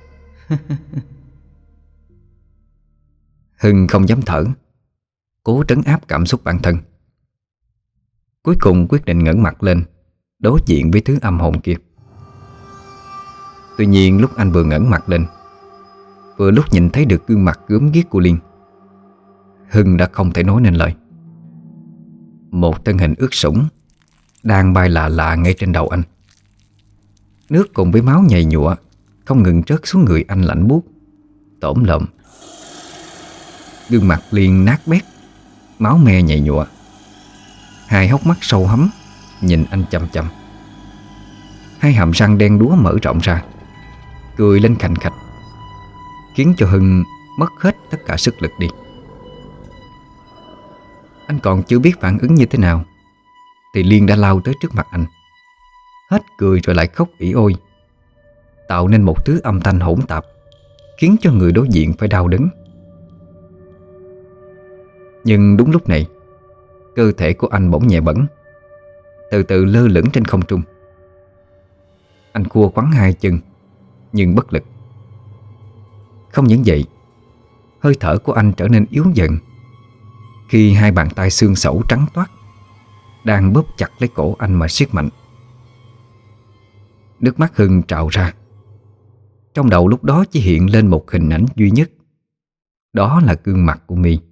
Speaker 1: Hưng không dám thở, cố trấn áp cảm xúc bản thân. Cuối cùng quyết định ngẩng mặt lên, đối diện với thứ âm hồn kia. Tuy nhiên lúc anh vừa ngẩng mặt lên, vừa lúc nhìn thấy được gương mặt gớm ghiếc của Liên, Hưng đã không thể nói nên lời. Một thân hình ướt sũng đang bay lạ lạ ngay trên đầu anh. Nước cùng với máu nhầy nhụa không ngừng rớt xuống người anh lạnh buốt, tổm lợm. Gương mặt Liên nát bét, máu me nhầy nhụa. Hai hốc mắt sâu hắm nhìn anh chằm chằm. Hai hàm răng đen đúa mở rộng ra, cười lên khành khạch, khiến cho Hưng mất hết tất cả sức lực đi. Anh còn chưa biết phản ứng như thế nào thì Liên đã lao tới trước mặt anh, hết cười rồi lại khóc ỉ ôi, tạo nên một thứ âm thanh hỗn tạp, khiến cho người đối diện phải đau đớn. Nhưng đúng lúc này, cơ thể của anh bỗng nhẹ bẫng, từ từ lơ lửng trên không trung. Anh cua quắn hai chân nhưng bất lực. Không những vậy, hơi thở của anh trở nên yếu dần khi hai bàn tay xương xẩu trắng toát đang bóp chặt lấy cổ anh mà siết mạnh. Nước mắt Hưng trào ra. Trong đầu lúc đó chỉ hiện lên một hình ảnh duy nhất, đó là gương mặt của My.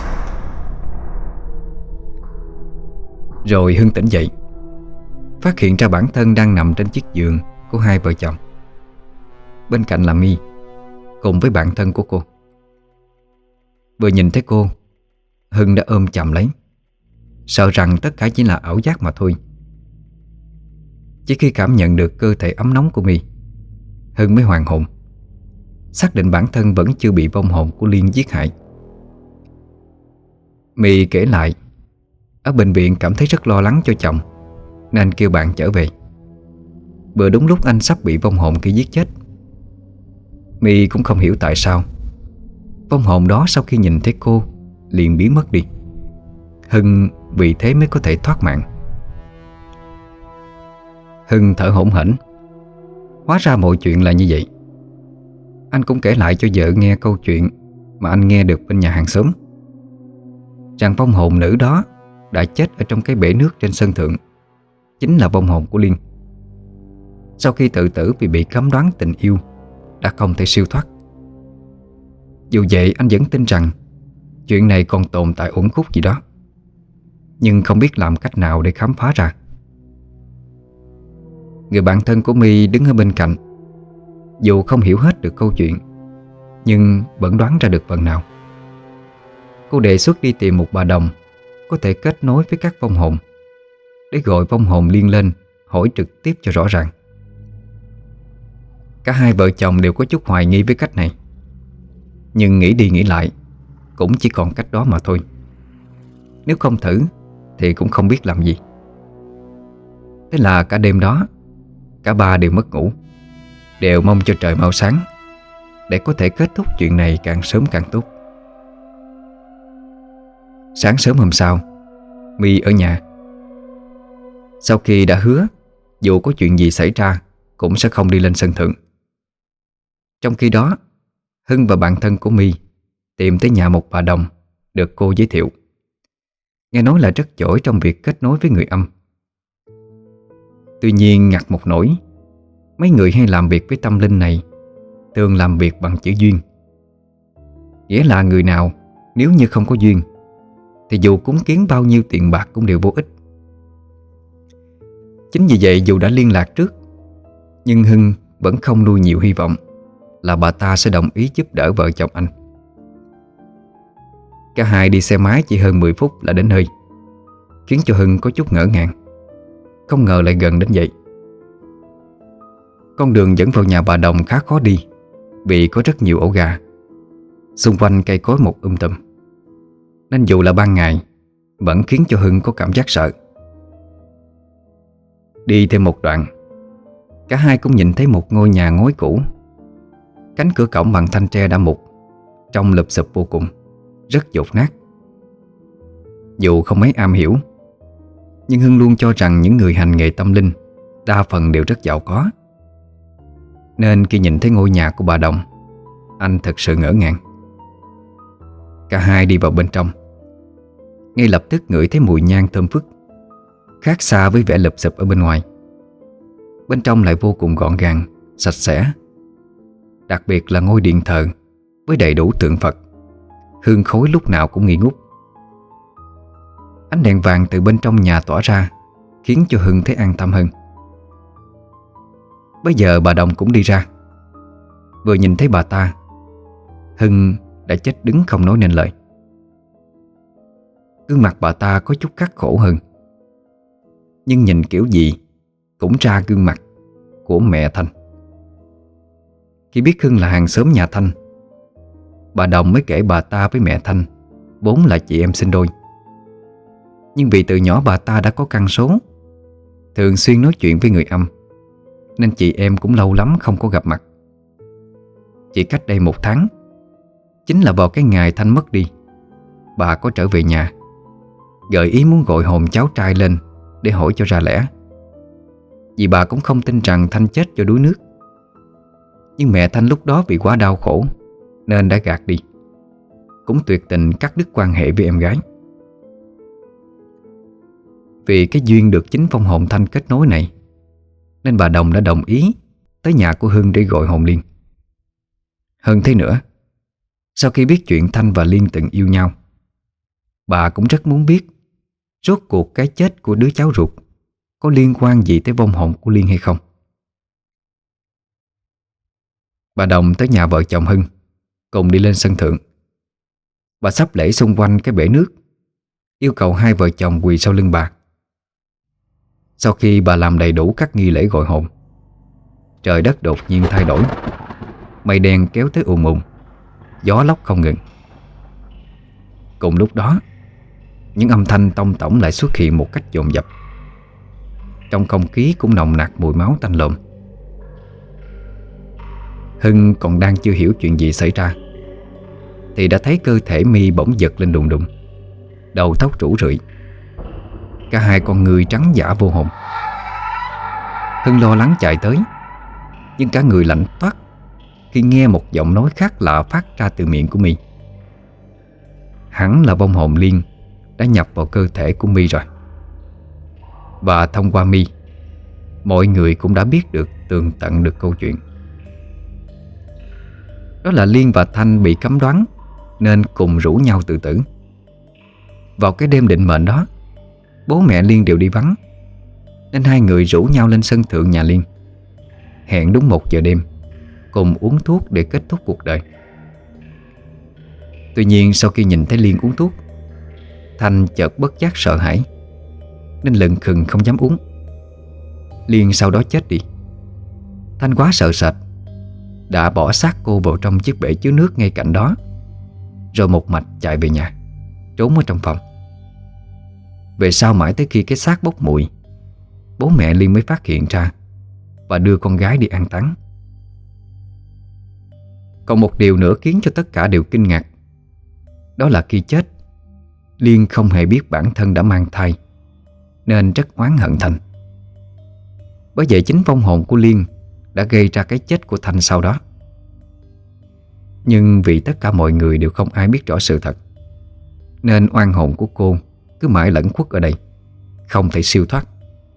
Speaker 1: Rồi Hưng tỉnh dậy, phát hiện ra bản thân đang nằm trên chiếc giường của hai vợ chồng. Bên cạnh là My cùng với bạn thân của cô. Vừa nhìn thấy cô, Hưng đã ôm chầm lấy, sợ rằng tất cả chỉ là ảo giác mà thôi. Chỉ khi cảm nhận được cơ thể ấm nóng của My, Hưng mới hoàn hồn, xác định bản thân vẫn chưa bị vong hồn của Liên giết hại. My kể lại, ở bệnh viện cảm thấy rất lo lắng cho chồng, nên kêu bạn trở về. Vừa đúng lúc anh sắp bị vong hồn kia giết chết. My cũng không hiểu tại sao vong hồn đó sau khi nhìn thấy cô liền biến mất đi. Hưng vì thế mới có thể thoát mạng. Hưng thở hổn hển. Hóa ra mọi chuyện là như vậy. Anh cũng kể lại cho vợ nghe câu chuyện mà anh nghe được bên nhà hàng xóm, rằng vong hồn nữ đó đã chết ở trong cái bể nước trên sân thượng chính là vong hồn của Liên. Sau khi tự tử vì bị cấm đoán tình yêu, đã không thể siêu thoát. Dù vậy anh vẫn tin rằng chuyện này còn tồn tại uẩn khúc gì đó, nhưng không biết làm cách nào để khám phá ra. Người bạn thân của My đứng ở bên cạnh, dù không hiểu hết được câu chuyện, nhưng vẫn đoán ra được phần nào. Cô đề xuất đi tìm một bà đồng có thể kết nối với các vong hồn, để gọi vong hồn Liên lên hỏi trực tiếp cho rõ ràng. Cả hai vợ chồng đều có chút hoài nghi với cách này, nhưng nghĩ đi nghĩ lại cũng chỉ còn cách đó mà thôi. Nếu không thử thì cũng không biết làm gì. Thế là cả đêm đó, cả ba đều mất ngủ, đều mong cho trời mau sáng để có thể kết thúc chuyện này càng sớm càng tốt. Sáng sớm hôm sau, My ở nhà. Sau khi đã hứa dù có chuyện gì xảy ra cũng sẽ không đi lên sân thượng. Trong khi đó, Hưng và bạn thân của My tìm tới nhà một bà đồng được cô giới thiệu. Nghe nói là rất giỏi trong việc kết nối với người âm. Tuy nhiên ngặt một nỗi, mấy người hay làm việc với tâm linh này thường làm việc bằng chữ duyên. Nghĩa là người nào nếu như không có duyên thì dù cúng kiến bao nhiêu tiền bạc cũng đều vô ích. Chính vì vậy dù đã liên lạc trước, nhưng Hưng vẫn không nuôi nhiều hy vọng là bà ta sẽ đồng ý giúp đỡ vợ chồng anh. Cả hai đi xe máy chỉ hơn 10 phút là đến nơi, khiến cho Hưng có chút ngỡ ngàng. Không ngờ lại gần đến vậy. Con đường dẫn vào nhà bà đồng khá khó đi, vì có rất nhiều ổ gà, xung quanh cây cối một tùm, nên dù là ban ngày vẫn khiến cho Hưng có cảm giác sợ. Đi thêm một đoạn, cả hai cũng nhìn thấy một ngôi nhà ngói cũ. Cánh cửa cổng bằng thanh tre đã mục, trông lụp xụp vô cùng, rất dột nát. Dù không mấy am hiểu, nhưng Hưng luôn cho rằng những người hành nghề tâm linh đa phần đều rất giàu có, nên khi nhìn thấy ngôi nhà của bà đồng, anh thật sự ngỡ ngàng. Cả hai đi vào bên trong, ngay lập tức ngửi thấy mùi nhang thơm phức, khác xa với vẻ lụp xụp ở bên ngoài. Bên trong lại vô cùng gọn gàng, sạch sẽ. Đặc biệt là ngôi điện thờ với đầy đủ tượng Phật, hương khói lúc nào cũng nghi ngút. Ánh đèn vàng từ bên trong nhà tỏa ra khiến cho Hưng thấy an tâm hơn. Bây giờ bà đồng cũng đi ra. Vừa nhìn thấy bà ta, Hưng đã chết đứng không nói nên lời. Gương mặt bà ta có chút khắc khổ hơn, nhưng nhìn kiểu gì cũng ra gương mặt của mẹ Thanh. Khi biết Hưng là hàng xóm nhà Thanh, bà đồng mới kể bà ta với mẹ Thanh vốn là chị em sinh đôi. Nhưng vì từ nhỏ bà ta đã có căn số, thường xuyên nói chuyện với người âm, nên chị em cũng lâu lắm không có gặp mặt. Chỉ cách đây 1 tháng, chính là vào cái ngày Thanh mất đi, bà có trở về nhà, gợi ý muốn gọi hồn cháu trai lên để hỏi cho ra lẽ. Vì bà cũng không tin rằng Thanh chết do đuối nước. Nhưng mẹ Thanh lúc đó vì quá đau khổ nên đã gạt đi, cũng tuyệt tình cắt đứt quan hệ với em gái. Vì cái duyên được chính vong hồn Thanh kết nối này, nên bà đồng đã đồng ý tới nhà của Hưng để gọi hồn Liên. Hơn thế nữa, sau khi biết chuyện Thanh và Liên từng yêu nhau, bà cũng rất muốn biết rốt cuộc cái chết của đứa cháu ruột có liên quan gì tới vong hồn của Liên hay không. Bà Đồng tới nhà vợ chồng Hưng, cùng đi lên sân thượng. Bà sắp lễ xung quanh cái bể nước, yêu cầu hai vợ chồng quỳ sau lưng bà. Sau khi bà làm đầy đủ các nghi lễ gọi hồn, trời đất đột nhiên thay đổi. Mây đen kéo tới ùn ùn, gió lốc không ngừng. Cùng lúc đó, những âm thanh tông tổng lại xuất hiện một cách dồn dập. Trong không khí cũng nồng nặc mùi máu tanh lộm. Hưng còn đang chưa hiểu chuyện gì xảy ra thì đã thấy cơ thể My bỗng giật lên đùng đùng, đầu tóc rũ rượi, cả hai con người trắng dã vô hồn. Hưng lo lắng chạy tới, nhưng cả người lạnh toát khi nghe một giọng nói khác lạ phát ra từ miệng của My. Hẳn là vong hồn Liên đã nhập vào cơ thể của My rồi. Và thông qua My, mọi người cũng đã biết được tường tận được câu chuyện. Đó là Liên và Thanh bị cấm đoán nên cùng rủ nhau tự tử. Vào cái đêm định mệnh đó, bố mẹ Liên đều đi vắng, nên hai người rủ nhau lên sân thượng nhà Liên, hẹn đúng 1 giờ đêm cùng uống thuốc để kết thúc cuộc đời. Tuy nhiên sau khi nhìn thấy Liên uống thuốc, Thanh chợt bất giác sợ hãi nên lững khừng không dám uống. Liên sau đó chết đi. Thanh quá sợ sệt, đã bỏ xác cô vào trong chiếc bể chứa nước ngay cạnh đó, rồi một mạch chạy về nhà, trốn ở trong phòng. Về sau mãi tới khi cái xác bốc mùi, bố mẹ Liên mới phát hiện ra và đưa con gái đi an táng. Còn một điều nữa khiến cho tất cả đều kinh ngạc, đó là khi chết, Liên không hề biết bản thân đã mang thai, nên rất oán hận Thanh. Bởi vậy chính vong hồn của Liên đã gây ra cái chết của Thanh sau đó. Nhưng vì tất cả mọi người đều không ai biết rõ sự thật, nên oan hồn của cô cứ mãi lẩn khuất ở đây, không thể siêu thoát.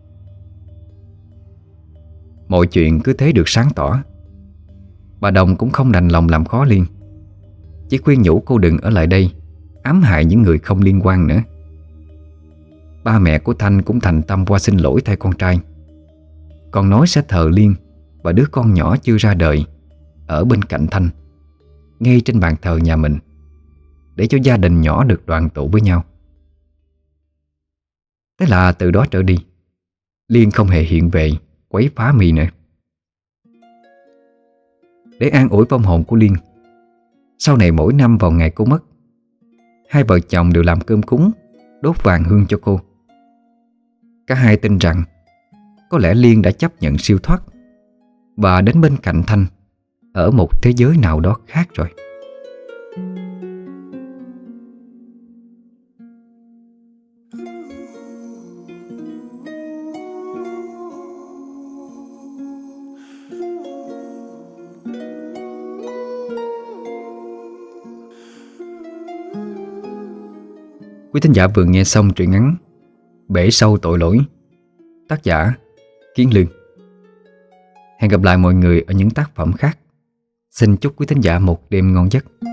Speaker 1: Mọi chuyện cứ thế được sáng tỏ. Bà Đồng cũng không đành lòng làm khó Liên, chỉ khuyên nhủ cô đừng ở lại đây ám hại những người không liên quan nữa. Ba mẹ của Thanh cũng thành tâm qua xin lỗi thay con trai, còn nói sẽ thờ Liên và đứa con nhỏ chưa ra đời ở bên cạnh Thanh, ngay trên bàn thờ nhà mình, để cho gia đình nhỏ được đoàn tụ với nhau. Thế là từ đó trở đi, Liên không hề hiện về quấy phá My nữa. Để an ủi vong hồn của Liên, sau này mỗi năm vào ngày cô mất, hai vợ chồng đều làm cơm cúng, đốt vàng hương cho cô. Cả hai tin rằng có lẽ Liên đã chấp nhận siêu thoát và đến bên cạnh Thanh ở một thế giới nào đó khác rồi. Quý thính giả vừa nghe xong truyện ngắn Bể sâu tội lỗi, tác giả Kiến Lương. Hẹn gặp lại mọi người ở những tác phẩm khác. Xin chúc quý thính giả một đêm ngon giấc.